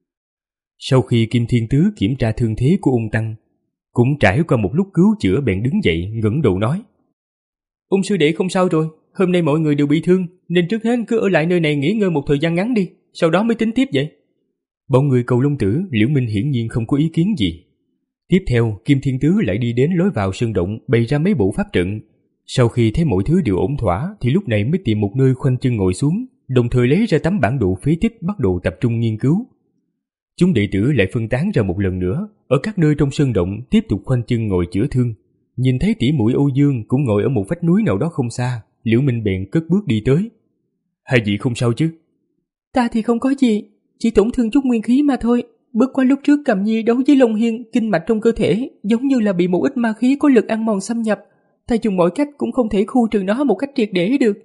Sau khi Kim Thiên Tứ kiểm tra thương thế của ung tăng, cũng trải qua một lúc cứu chữa, bèn đứng dậy ngẩng đầu nói: Ung sư đệ không sao rồi, hôm nay mọi người đều bị thương nên trước hết cứ ở lại nơi này nghỉ ngơi một thời gian ngắn đi, sau đó mới tính tiếp vậy. Bọn người Cầu Long Tử, Liễu Minh hiển nhiên không có ý kiến gì. Tiếp theo, Kim Thiên Tứ lại đi đến lối vào sơn động bày ra mấy bộ pháp trận. Sau khi thấy mọi thứ đều ổn thỏa thì lúc này mới tìm một nơi khoanh chân ngồi xuống, đồng thời lấy ra tấm bản đồ phế tích bắt đầu tập trung nghiên cứu. Chúng đệ tử lại phân tán ra một lần nữa, ở các nơi trong sơn động tiếp tục khoanh chân ngồi chữa thương. Nhìn thấy tỷ muội Âu Dương cũng ngồi ở một vách núi nào đó không xa, Liễu Minh bèn cất bước đi tới. Hai vị không sao chứ? Ta thì không có gì, chỉ tổn thương chút nguyên khí mà thôi. Bất quá lúc trước Cầm Nhi đấu với Long Hiên, kinh mạch trong cơ thể giống như là bị một ít ma khí có lực ăn mòn xâm nhập, ta dùng mọi cách cũng không thể khu trừ nó một cách triệt để được.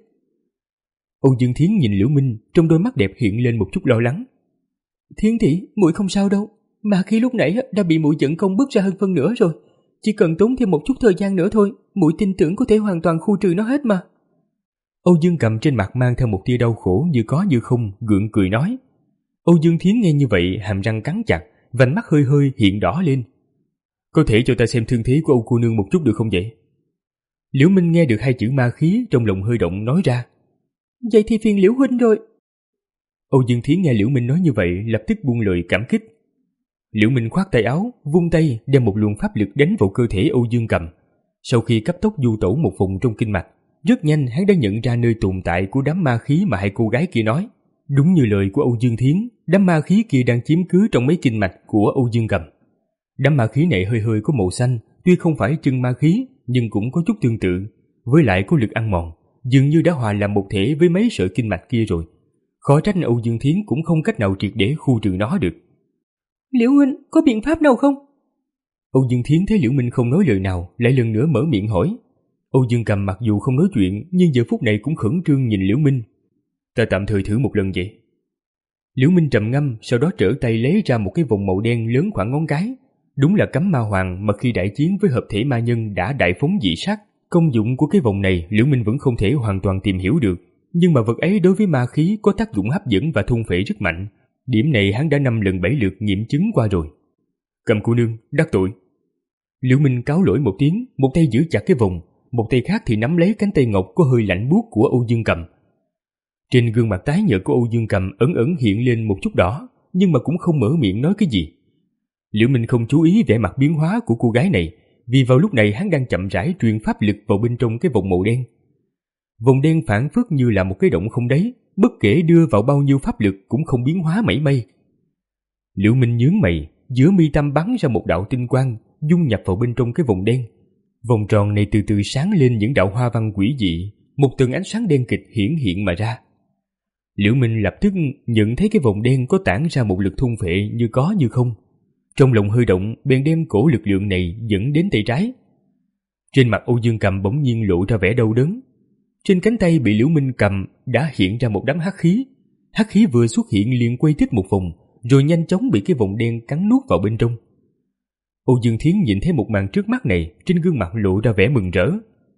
Âu Dương Thiến nhìn Liễu Minh, trong đôi mắt đẹp hiện lên một chút lo lắng. Thiến tỷ, muội không sao đâu, ma khí lúc nãy đã bị muội dẫn công bước ra hơn phân nửa rồi, chỉ cần tốn thêm một chút thời gian nữa thôi, muội tin tưởng có thể hoàn toàn khu trừ nó hết mà. Âu Dương Cầm trên mặt mang theo một tia đau khổ như có như không, gượng cười nói. Âu Dương Thiến nghe như vậy, hàm răng cắn chặt, vành mắt hơi hơi hiện đỏ lên. Có thể cho ta xem thương thế của Âu cô nương một chút được không vậy? Liễu Minh nghe được hai chữ ma khí, trong lòng hơi động nói ra. Vậy thì phiền Liễu huynh rồi. Âu Dương Thiến nghe Liễu Minh nói như vậy, lập tức buông lời cảm kích. Liễu Minh khoát tay áo, vung tay đem một luồng pháp lực đánh vào cơ thể Âu Dương Cầm. Sau khi cấp tốc du tẩu một vòng trong kinh mạch, rất nhanh hắn đã nhận ra nơi tồn tại của đám ma khí mà hai cô gái kia nói. Đúng như lời của Âu Dương Thiến, đám ma khí kia đang chiếm cứ trong mấy kinh mạch của Âu Dương Cầm. Đám ma khí này hơi hơi có màu xanh, tuy không phải chân ma khí nhưng cũng có chút tương tự, với lại có lực ăn mòn, dường như đã hòa làm một thể với mấy sợi kinh mạch kia rồi. Khó trách Âu Dương Thiến cũng không cách nào triệt để khu trừ nó được. Liễu huynh có biện pháp nào không? Âu Dương Thiến thấy Liễu Minh không nói lời nào, lại lần nữa mở miệng hỏi. Âu Dương Cầm mặc dù không nói chuyện nhưng giờ phút này cũng khẩn trương nhìn Liễu Minh. Ta tạm thời thử một lần vậy. Liễu Minh trầm ngâm, sau đó trở tay lấy ra một cái vòng màu đen lớn khoảng ngón cái. Đúng là cấm ma hoàng mà khi đại chiến với hợp thể ma nhân đã đại phóng dị sát. Công dụng của cái vòng này Liễu Minh vẫn không thể hoàn toàn tìm hiểu được, nhưng mà vật ấy đối với ma khí có tác dụng hấp dẫn và thôn phệ rất mạnh. Điểm này hắn đã năm lần bảy lượt nghiệm chứng qua rồi. Cầm cô nương, đắc tội. Liễu Minh cáo lỗi một tiếng, một tay giữ chặt cái vòng, một tay khác thì nắm lấy cánh tay ngọc có hơi lạnh buốt của Âu Dương Cầm. Trên gương mặt tái nhợt của Âu Dương Cầm ẩn ẩn hiện lên một chút đỏ, nhưng mà cũng không mở miệng nói cái gì. Liễu Minh không chú ý vẻ mặt biến hóa của cô gái này, vì vào lúc này hắn đang chậm rãi truyền pháp lực vào bên trong cái vòng màu đen. Vòng đen phản phất như là một cái động không đáy, bất kể đưa vào bao nhiêu pháp lực cũng không biến hóa mảy may. Liễu Minh nhướng mày, giữa mi tâm bắn ra một đạo tinh quang, dung nhập vào bên trong cái vòng đen. Vòng tròn này từ từ sáng lên những đạo hoa văn quỷ dị, một tầng ánh sáng đen kịch hiển hiện mà ra. Liễu Minh lập tức nhận thấy cái vòng đen có tản ra một lực thôn phệ như có như không. Trong lòng hơi động, bèn đem cổ lực lượng này dẫn đến tay trái. Trên mặt Âu Dương Cầm bỗng nhiên lộ ra vẻ đau đớn. Trên cánh tay bị Liễu Minh cầm đã hiện ra một đám hắc khí. Hắc khí vừa xuất hiện liền quay tít một vòng, rồi nhanh chóng bị cái vòng đen cắn nuốt vào bên trong. Âu Dương Thiến nhìn thấy một màn trước mắt này, trên gương mặt lộ ra vẻ mừng rỡ.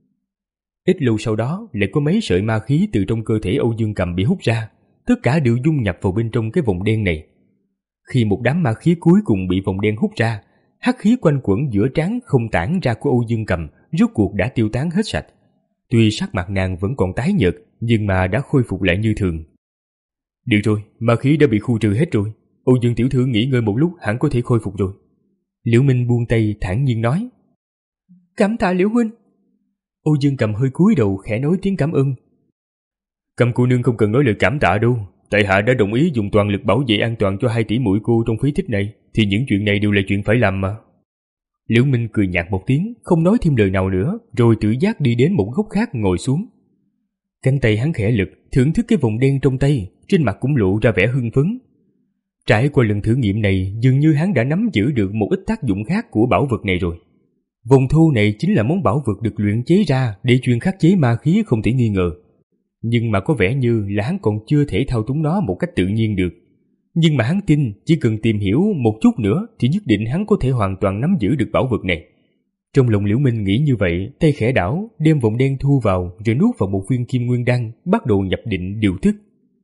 Ít lâu sau đó lại có mấy sợi ma khí từ trong cơ thể Âu Dương Cầm bị hút ra, tất cả đều dung nhập vào bên trong cái vòng đen này. Khi một đám ma khí cuối cùng bị vòng đen hút ra, hắc khí quanh quẩn giữa trán không tản ra của Âu Dương Cầm rốt cuộc đã tiêu tán hết sạch. Tuy sắc mặt nàng vẫn còn tái nhợt, nhưng mà đã khôi phục lại như thường. Được rồi, ma khí đã bị khu trừ hết rồi. Âu Dương tiểu thư nghỉ ngơi một lúc hẳn có thể khôi phục rồi. Liễu Minh buông tay thản nhiên nói. Cảm tạ Liễu huynh. Âu Dương Cầm hơi cúi đầu khẽ nói tiếng cảm ơn. Cầm cô nương không cần nói lời cảm tạ đâu. Tại hạ đã đồng ý dùng toàn lực bảo vệ an toàn cho hai tỷ muội cô trong phế tích này, thì những chuyện này đều là chuyện phải làm mà. Liễu Minh cười nhạt một tiếng, không nói thêm lời nào nữa, rồi tự giác đi đến một góc khác ngồi xuống. Cánh tay hắn khẽ lực, thưởng thức cái vòng đen trong tay, trên mặt cũng lộ ra vẻ hưng phấn. Trải qua lần thử nghiệm này, dường như hắn đã nắm giữ được một ít tác dụng khác của bảo vật này rồi. Vòng thô này chính là món bảo vật được luyện chế ra để chuyên khắc chế ma khí không thể nghi ngờ. Nhưng mà có vẻ như là hắn còn chưa thể thao túng nó một cách tự nhiên được. Nhưng mà hắn tin chỉ cần tìm hiểu một chút nữa thì nhất định hắn có thể hoàn toàn nắm giữ được bảo vật này. Trong lòng Liễu Minh nghĩ như vậy, tay khẽ đảo, đem vòng đen thu vào rồi nuốt vào một viên kim nguyên đan, bắt đầu nhập định điều thức.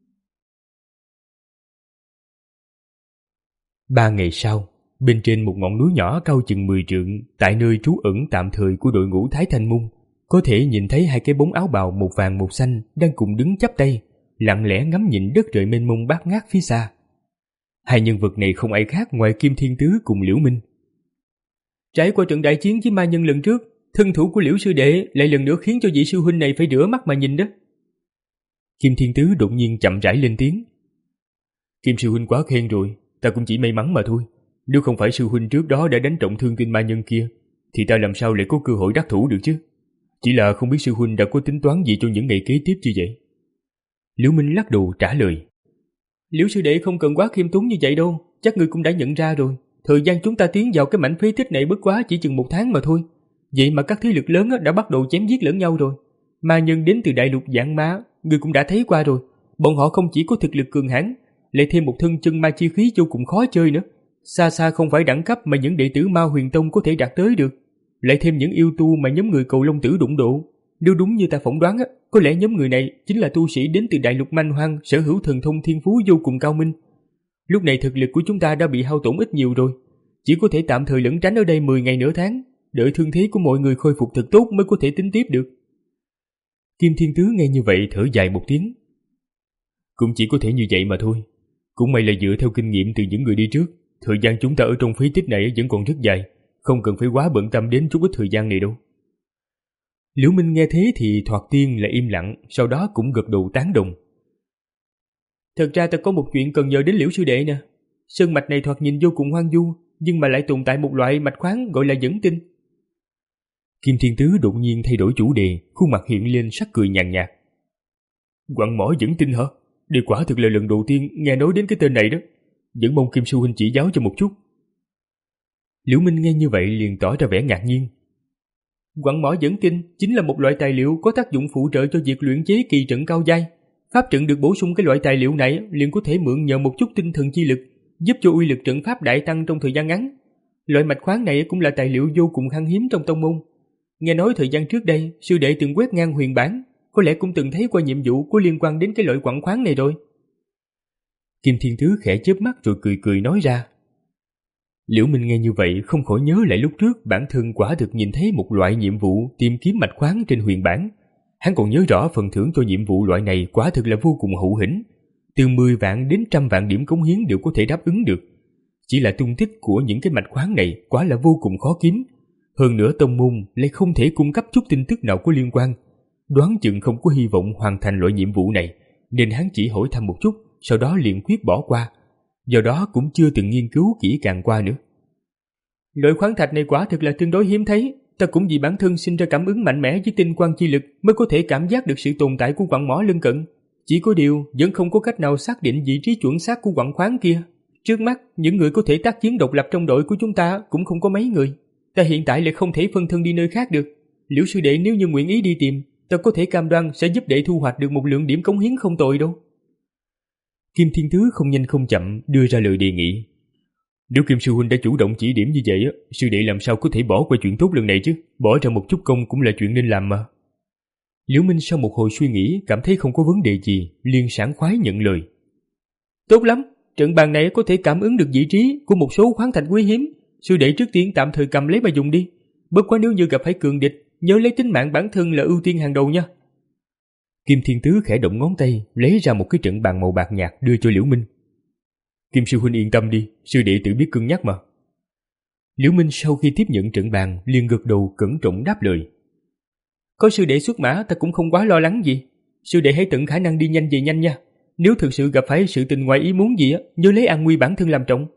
Ba ngày sau, bên trên một ngọn núi nhỏ cao chừng mười trượng, tại nơi trú ẩn tạm thời của đội ngũ Thái Thanh Môn, có thể nhìn thấy hai cái bóng áo bào một vàng một xanh đang cùng đứng chắp tay, lặng lẽ ngắm nhìn đất trời mênh mông bát ngát phía xa. Hai nhân vật này không ai khác ngoài Kim Thiên Tứ cùng Liễu Minh. Trải qua trận đại chiến với ma nhân lần trước, thân thủ của Liễu sư đệ lại lần nữa khiến cho vị sư huynh này phải rửa mắt mà nhìn đó. Kim Thiên Tứ đột nhiên chậm rãi lên tiếng. Kim sư huynh quá khen rồi, ta cũng chỉ may mắn mà thôi. Nếu không phải sư huynh trước đó đã đánh trọng thương tên ma nhân kia, thì ta làm sao lại có cơ hội đắc thủ được chứ? Chỉ là không biết sư huynh đã có tính toán gì cho những ngày kế tiếp như vậy. Liễu Minh lắc đầu trả lời. Liễu sư đệ không cần quá khiêm tốn như vậy đâu, chắc ngươi cũng đã nhận ra rồi. Thời gian chúng ta tiến vào cái mảnh phế tích này bất quá chỉ chừng một tháng mà thôi. Vậy mà các thế lực lớn đã bắt đầu chém giết lẫn nhau rồi. Ma nhân đến từ đại lục Vạn Ma, ngươi cũng đã thấy qua rồi. Bọn họ không chỉ có thực lực cường hãn, lại thêm một thân chân ma chi khí vô cùng khó chơi nữa. Xa xa không phải đẳng cấp mà những đệ tử Ma Huyền Tông có thể đạt tới được. Lại thêm những yêu tu mà nhóm người Cầu Long Tử đụng độ. Nếu đúng như ta phỏng đoán, có lẽ nhóm người này chính là tu sĩ đến từ đại lục Manh Hoang, sở hữu thần thông thiên phú vô cùng cao minh. Lúc này thực lực của chúng ta đã bị hao tổn ít nhiều rồi, chỉ có thể tạm thời lẩn tránh ở đây mười ngày nửa tháng, đợi thương thế của mọi người khôi phục thật tốt mới có thể tính tiếp được. Kim Thiên Tứ nghe như vậy thở dài một tiếng. Cũng chỉ có thể như vậy mà thôi. Cũng may là dựa theo kinh nghiệm từ những người đi trước, thời gian chúng ta ở trong phế tích này vẫn còn rất dài, không cần phải quá bận tâm đến chút ít thời gian này đâu. Liễu Minh nghe thế thì thoạt tiên là im lặng, sau đó cũng gật đầu tán đồng. Thật ra ta có một chuyện cần nhờ đến Liễu sư đệ nè. Sơn mạch này thoạt nhìn vô cùng hoang vu, nhưng mà lại tồn tại một loại mạch khoáng gọi là dẫn tinh. Kim Thiên Tứ đột nhiên thay đổi chủ đề, khuôn mặt hiện lên sắc cười nhàn nhạt. Quặng mỏ dẫn tinh hả? Đây quả thực là lần đầu tiên nghe nói đến cái tên này đó. Vẫn mong Kim sư huynh chỉ giáo cho một chút. Liễu Minh nghe như vậy liền tỏ ra vẻ ngạc nhiên. Quặng mỏ dẫn tinh chính là một loại tài liệu có tác dụng phụ trợ cho việc luyện chế kỳ trận cao giai. Pháp trận được bổ sung cái loại tài liệu này liền có thể mượn nhờ một chút tinh thần chi lực, giúp cho uy lực trận pháp đại tăng trong thời gian ngắn. Loại mạch khoáng này cũng là tài liệu vô cùng khan hiếm trong tông môn. Nghe nói thời gian trước đây, sư đệ từng quét ngang huyền bản, có lẽ cũng từng thấy qua nhiệm vụ có liên quan đến cái loại quặng khoáng này rồi. Kim Thiên Tứ khẽ chớp mắt rồi cười cười nói ra. Liễu Minh nghe như vậy không khỏi nhớ lại lúc trước bản thân quả thực nhìn thấy một loại nhiệm vụ tìm kiếm mạch khoáng trên huyền bản. Hắn còn nhớ rõ phần thưởng cho nhiệm vụ loại này quả thực là vô cùng hữu hĩnh, từ mười vạn đến trăm vạn điểm cống hiến đều có thể đáp ứng được. Chỉ là tung tích của những cái mạch khoáng này quả là vô cùng khó kiếm, hơn nữa tông môn lại không thể cung cấp chút tin tức nào có liên quan, đoán chừng không có hy vọng hoàn thành loại nhiệm vụ này, nên hắn chỉ hỏi thăm một chút, sau đó liền quyết bỏ qua, do đó cũng chưa từng nghiên cứu kỹ càng qua nữa. Loại khoáng thạch này quả thực là tương đối hiếm thấy, ta cũng vì bản thân sinh ra cảm ứng mạnh mẽ với tinh quang chi lực mới có thể cảm giác được sự tồn tại của quặng mỏ lân cận. Chỉ có điều vẫn không có cách nào xác định vị trí chuẩn xác của quặng khoáng kia. Trước mắt, những người có thể tác chiến độc lập trong đội của chúng ta cũng không có mấy người. Ta hiện tại lại không thể phân thân đi nơi khác được. Liễu sư đệ nếu như nguyện ý đi tìm, ta có thể cam đoan sẽ giúp đệ thu hoạch được một lượng điểm cống hiến không tồi đâu. Kim Thiên Tứ không nhanh không chậm đưa ra lời đề nghị. Nếu Kim sư huynh đã chủ động chỉ điểm như vậy, sư đệ làm sao có thể bỏ qua chuyện tốt lần này chứ? Bỏ ra một chút công cũng là chuyện nên làm mà. Liễu Minh sau một hồi suy nghĩ cảm thấy không có vấn đề gì, liền sảng khoái nhận lời. Tốt lắm, trận bàn này có thể cảm ứng được vị trí của một số khoáng thạch quý hiếm. Sư đệ trước tiên tạm thời cầm lấy mà dùng đi. Bất quá nếu như gặp phải cường địch, nhớ lấy tính mạng bản thân là ưu tiên hàng đầu nha. Kim Thiên Tứ khẽ động ngón tay, lấy ra một cái trận bàn màu bạc nhạt đưa cho Liễu Minh. Kim sư huynh yên tâm đi, sư đệ tự biết cân nhắc mà. Liễu Minh sau khi tiếp nhận trận bàn liền gật đầu cẩn trọng đáp lời. Có sư đệ xuất mã ta cũng không quá lo lắng gì. Sư đệ hãy tận khả năng đi nhanh về nhanh nha. Nếu thực sự gặp phải sự tình ngoài ý muốn gì, nhớ lấy an nguy bản thân làm trọng.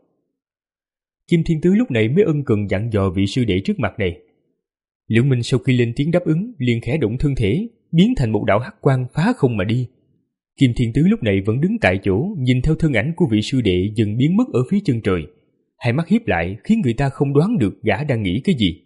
Kim Thiên Tứ lúc này mới ân cần dặn dò vị sư đệ trước mặt này. Liễu Minh sau khi lên tiếng đáp ứng liền khẽ động thân thể, biến thành một đạo hắc quang phá không mà đi. Kim Thiên Tứ lúc này vẫn đứng tại chỗ, nhìn theo thân ảnh của vị sư đệ dần biến mất ở phía chân trời. Hai mắt híp lại khiến người ta không đoán được gã đang nghĩ cái gì.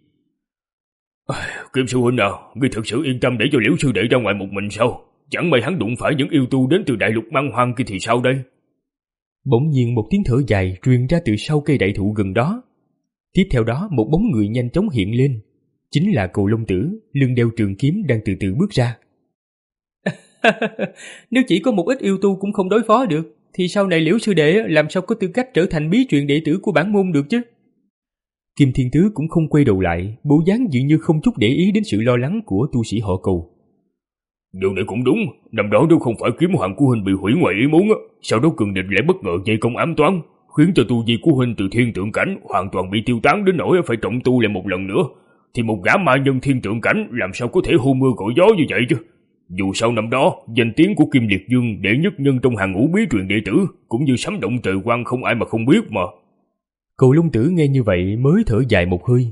Kim sư huynh nào, ngươi thực sự yên tâm để cho Liễu sư đệ ra ngoài một mình sao? Chẳng may hắn đụng phải những yêu tu đến từ đại lục Manh Hoang kia thì sao đây? Bỗng nhiên một tiếng thở dài truyền ra từ sau cây đại thụ gần đó. Tiếp theo đó một bóng người nhanh chóng hiện lên. chính là Cầu Long Tử, lưng đeo trường kiếm đang từ từ bước ra. Nếu chỉ có một ít yêu tu cũng không đối phó được, thì sau này Liễu sư đệ làm sao có tư cách trở thành bí truyền đệ tử của bản môn được chứ? Kim Thiên Tứ cũng không quay đầu lại, bộ dáng dường như không chút để ý đến sự lo lắng của tu sĩ họ Cầu. Điều này cũng đúng, năm đó nếu không phải kiếm hoàng của huynh bị hủy ngoài ý muốn, sau đó cường địch lại bất ngờ dây công ám toán, khiến cho tu vi của huynh từ thiên tượng cảnh hoàn toàn bị tiêu tán đến nỗi phải trọng tu lại một lần nữa, thì một gã ma nhân thiên tượng cảnh làm sao có thể hô mưa gọi gió như vậy chứ? Dù sau năm đó, danh tiếng của Kim Liệt Dương đệ nhất nhân trong hàng ngũ bí truyền đệ tử cũng như sấm động trời quang không ai mà không biết mà. Cầu Long Tử nghe như vậy mới thở dài một hơi.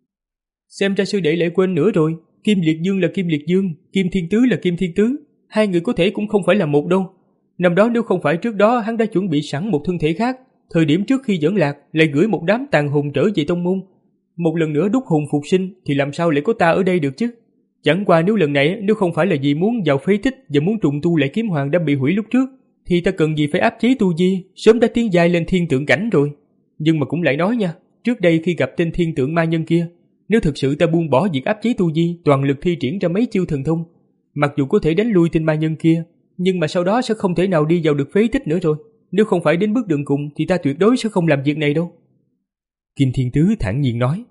Xem ra sư đệ lại quên nữa rồi, Kim Liệt Dương là Kim Liệt Dương, Kim Thiên Tứ là Kim Thiên Tứ, hai người có thể cũng không phải là một đâu. Năm đó nếu không phải trước đó hắn đã chuẩn bị sẵn một thân thể khác, thời điểm trước khi dẫn lạc lại gửi một đám tàn hồn trở về tông môn, một lần nữa đúc hồn phục sinh, thì làm sao lại có ta ở đây được chứ? Chẳng qua nếu lần này nếu không phải là vì muốn vào phế tích và muốn trùng tu lại kiếm hoàng đã bị hủy lúc trước, thì ta cần gì phải áp chế tu vi, sớm đã tiến giai lên thiên tượng cảnh rồi. Nhưng mà cũng lại nói nha, trước đây khi gặp tên thiên tượng ma nhân kia, nếu thực sự ta buông bỏ việc áp chế tu vi, toàn lực thi triển ra mấy chiêu thần thông, mặc dù có thể đánh lui tên ma nhân kia, nhưng mà sau đó sẽ không thể nào đi vào được phế tích nữa rồi. Nếu không phải đến bước đường cùng thì ta tuyệt đối sẽ không làm việc này đâu. Kim Thiên Tứ thản nhiên nói.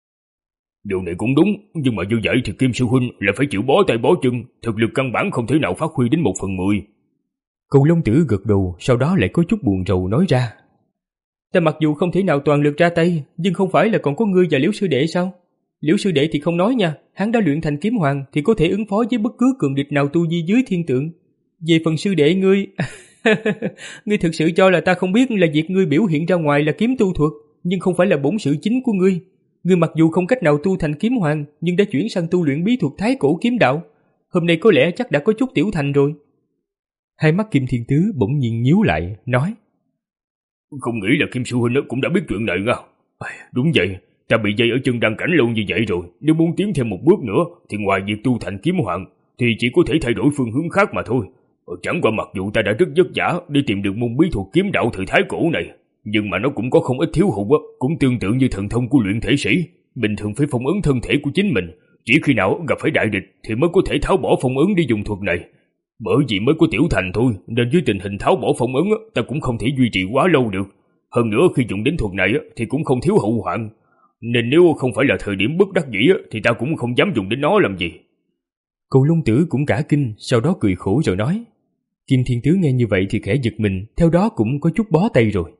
Điều này cũng đúng, nhưng mà như vậy thì Kim sư huynh lại phải chịu bó tay bó chân, thực lực căn bản không thể nào phát huy đến một phần mười. Cầu Long Tử gật đầu, sau đó lại có chút buồn rầu nói ra. Ta mặc dù không thể nào toàn lực ra tay, nhưng không phải là còn có ngươi và Liễu sư đệ sao? Liễu sư đệ thì không nói nha, hắn đã luyện thành kiếm hoàng thì có thể ứng phó với bất cứ cường địch nào tu vi dưới thiên tượng. Về phần sư đệ ngươi, ngươi thực sự cho là ta không biết là việc ngươi biểu hiện ra ngoài là kiếm tu thuật, nhưng không phải là bổn sự chính của ngươi. Ngươi mặc dù không cách nào tu thành kiếm hoàng, nhưng đã chuyển sang tu luyện bí thuật thái cổ kiếm đạo. Hôm nay có lẽ chắc đã có chút tiểu thành rồi. Hai mắt Kim Thiên Tứ bỗng nhiên nhíu lại, nói. Không nghĩ là Kim sư huynh cũng đã biết chuyện này nha. Đúng vậy, ta bị dây ở chân đăng cảnh lâu như vậy rồi, nếu muốn tiến thêm một bước nữa thì ngoài việc tu thành kiếm hoàng thì chỉ có thể thay đổi phương hướng khác mà thôi. Chẳng qua mặc dù ta đã rất vất vả để tìm được môn bí thuật kiếm đạo thời thái cổ này, nhưng mà nó cũng có không ít thiếu hụt, cũng tương tự như thần thông của luyện thể sĩ, bình thường phải phong ấn thân thể của chính mình, chỉ khi nào gặp phải đại địch thì mới có thể tháo bỏ phong ấn đi dùng thuật này. Bởi vì mới có tiểu thành thôi, nên dưới tình hình tháo bỏ phong ấn ta cũng không thể duy trì quá lâu được. Hơn nữa khi dùng đến thuật này thì cũng không thiếu hậu hoạn, nên nếu không phải là thời điểm bất đắc dĩ thì ta cũng không dám dùng đến nó làm gì. Cầu Long Tử cũng cả kinh, sau đó cười khổ rồi nói. Kim Thiên Tứ nghe như vậy thì khẽ giật mình, theo đó cũng có chút bó tay rồi.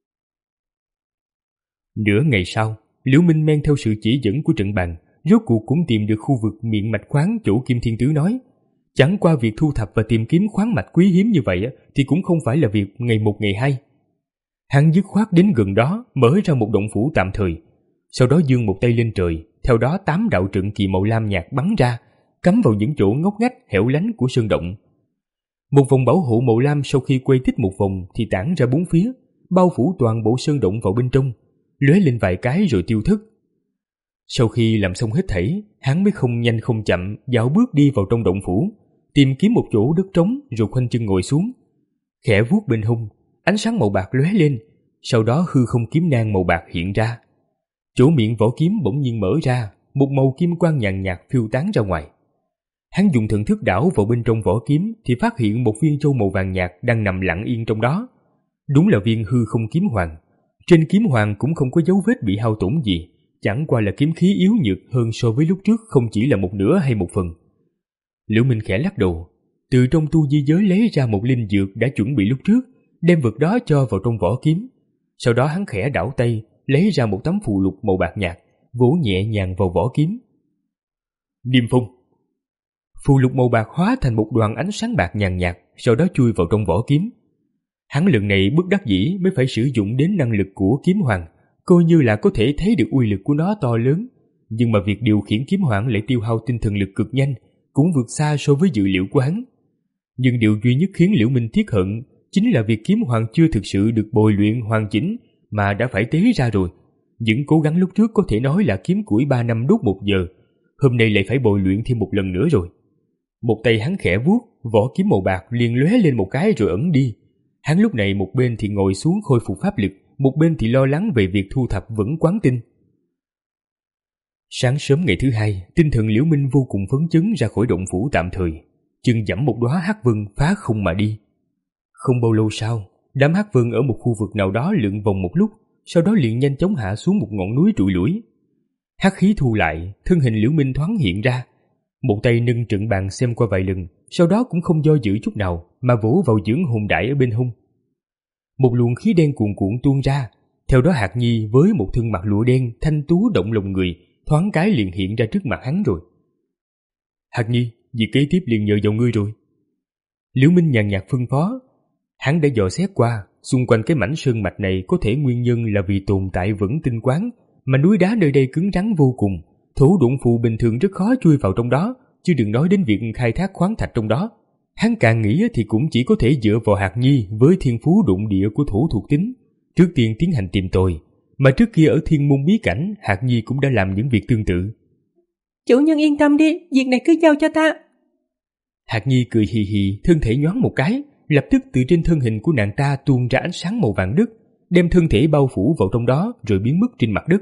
Nửa ngày sau, Liễu Minh men theo sự chỉ dẫn của trận bàn, rốt cuộc cũng tìm được khu vực miệng mạch khoáng chỗ Kim Thiên Tứ nói. Chẳng qua việc thu thập và tìm kiếm khoáng mạch quý hiếm như vậy thì cũng không phải là việc ngày một ngày hai. Hắn dứt khoát đến gần đó, mở ra một động phủ tạm thời, sau đó giương một tay lên trời, theo đó tám đạo trận kỳ màu lam nhạt bắn ra, cắm vào những chỗ ngóc ngách hẻo lánh của sơn động. Một vòng bảo hộ màu lam sau khi quay tích một vòng thì tản ra bốn phía, bao phủ toàn bộ sơn động vào bên trong, lóe lên vài cái rồi tiêu thất. Sau khi làm xong hết thảy, hắn mới không nhanh không chậm dạo bước đi vào trong động phủ, tìm kiếm một chỗ đất trống rồi khoanh chân ngồi xuống, khẽ vuốt bên hông, ánh sáng màu bạc lóe lên, sau đó hư không kiếm nang màu bạc hiện ra. Chỗ miệng vỏ kiếm bỗng nhiên mở ra, một màu kim quang nhàn nhạt phiêu tán ra ngoài. Hắn dùng thần thức đảo vào bên trong vỏ kiếm thì phát hiện một viên châu màu vàng nhạt đang nằm lặng yên trong đó. Đúng là viên hư không kiếm hoàng. Trên kiếm hoàng cũng không có dấu vết bị hao tổn gì, chẳng qua là kiếm khí yếu nhược hơn so với lúc trước không chỉ là một nửa hay một phần. Liễu Minh khẽ lắc đầu, từ trong tu di giới lấy ra một linh dược đã chuẩn bị lúc trước, đem vật đó cho vào trong vỏ kiếm. Sau đó hắn khẽ đảo tay, lấy ra một tấm phù lục màu bạc nhạt, vỗ nhẹ nhàng vào vỏ kiếm. Niêm phong. Phù lục màu bạc hóa thành một đoàn ánh sáng bạc nhàn nhạt, sau đó chui vào trong vỏ kiếm. Hắn lần này bất đắc dĩ mới phải sử dụng đến năng lực của kiếm hoàng, coi như là có thể thấy được uy lực của nó to lớn, nhưng mà việc điều khiển kiếm hoàng lại tiêu hao tinh thần lực cực nhanh, cũng vượt xa so với dự liệu của hắn. Nhưng điều duy nhất khiến Liễu Minh tiếc hận chính là việc kiếm hoàng chưa thực sự được bồi luyện hoàn chỉnh mà đã phải tế ra rồi. Những cố gắng lúc trước có thể nói là kiếm củi ba năm đốt một giờ, hôm nay lại phải bồi luyện thêm một lần nữa rồi. Một tay hắn khẽ vuốt, vỏ kiếm màu bạc liền lóe lên một cái rồi ẩn đi. Hắn lúc này một bên thì ngồi xuống khôi phục pháp lực, một bên thì lo lắng về việc thu thập vẫn quán tinh. Sáng sớm ngày thứ hai, tinh thần Liễu Minh vô cùng phấn chấn ra khỏi động phủ tạm thời, chân dẫm một đóa hắc vân phá không mà đi. Không bao lâu sau, đám hắc vân ở một khu vực nào đó lượn vòng một lúc, sau đó liền nhanh chóng hạ xuống một ngọn núi trụi lủi. Hắc khí thu lại, thân hình Liễu Minh thoáng hiện ra, một tay nâng trận bàn xem qua vài lần, sau đó cũng không do dự chút nào mà vỗ vào dưỡng hồn đại ở bên hông. Một luồng khí đen cuồn cuộn tuôn ra, theo đó Hạc Nhi với một thân mặc lụa đen thanh tú động lòng người, thoáng cái liền hiện ra trước mặt hắn rồi. Hạc Nhi, việc kế tiếp liền nhờ vào ngươi rồi. Liễu Minh nhàn nhạt phân phó. Hắn đã dò xét qua, xung quanh cái mảnh sơn mạch này có thể nguyên nhân là vì tồn tại vẫn tinh quáng, mà núi đá nơi đây cứng rắn vô cùng, thổ đụng phù bình thường rất khó chui vào trong đó, chứ đừng nói đến việc khai thác khoáng thạch trong đó. Hắn càng nghĩ thì cũng chỉ có thể dựa vào Hạc Nhi với thiên phú đụng địa của thổ thuộc tính, trước tiên tiến hành tìm tòi, mà trước kia ở Thiên Môn bí cảnh, Hạc Nhi cũng đã làm những việc tương tự. Chủ nhân yên tâm đi, việc này cứ giao cho ta. Hạc Nhi cười hì hì, thân thể nhoáng một cái, lập tức từ trên thân hình của nàng ta tuôn ra ánh sáng màu vàng đất, đem thân thể bao phủ vào trong đó rồi biến mất trên mặt đất.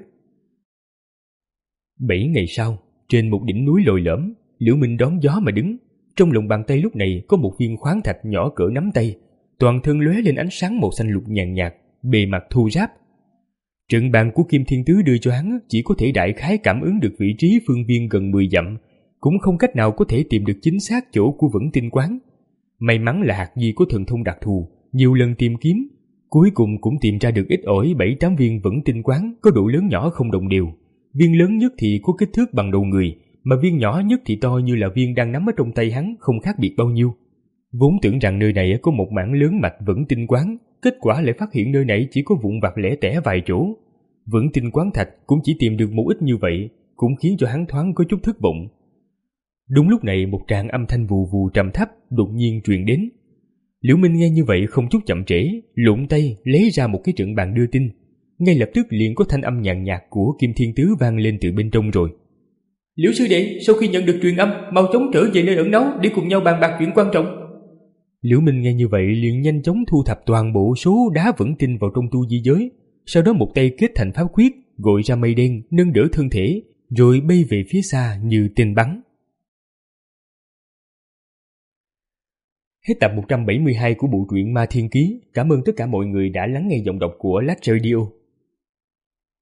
Bảy ngày sau, trên một đỉnh núi lồi lõm, Liễu Minh đón gió mà đứng. Trong lòng bàn tay lúc này có một viên khoáng thạch nhỏ cỡ nắm tay, toàn thân lóe lên ánh sáng màu xanh lục nhàn nhạt, bề mặt thô ráp. Trận bàn của Kim Thiên Tứ đưa cho hắn chỉ có thể đại khái cảm ứng được vị trí phương viên gần mười dặm, cũng không cách nào có thể tìm được chính xác chỗ của vẫn tinh quáng. May mắn là Hạc Nhi có thần thông đặc thù, nhiều lần tìm kiếm, cuối cùng cũng tìm ra được ít ỏi bảy tám viên vẫn tinh quáng có độ lớn nhỏ không đồng đều. Viên lớn nhất thì có kích thước bằng đầu người, mà viên nhỏ nhất thì to như là viên đang nắm ở trong tay hắn, không khác biệt bao nhiêu. Vốn tưởng rằng nơi này có một mảng lớn mạch vẫn tinh quáng, kết quả lại phát hiện nơi này chỉ có vụn vặt lẻ tẻ vài chỗ. Vẫn tinh quáng thạch cũng chỉ tìm được một ít như vậy, cũng khiến cho hắn thoáng có chút thất vọng. Đúng lúc này một tràng âm thanh vù vù trầm thấp đột nhiên truyền đến. Liễu Minh nghe như vậy không chút chậm trễ, lộn tay lấy ra một cái trận bàn đưa tin. Ngay lập tức liền có thanh âm nhàn nhạt của Kim Thiên Tứ vang lên từ bên trong rồi. Liễu sư đệ, sau khi nhận được truyền âm, mau chóng trở về nơi ẩn náu để cùng nhau bàn bạc chuyện quan trọng. Liễu Minh nghe như vậy liền nhanh chóng thu thập toàn bộ số đá vẫn tinh vào trong tu di giới, sau đó một tay kết thành pháp quyết, gọi ra mây đen nâng đỡ thân thể, rồi bay về phía xa như tên bắn. Hết tập một trăm bảy mươi hai của bộ truyện Ma Thiên Ký. Cảm ơn tất cả mọi người đã lắng nghe giọng đọc của Lát Radio.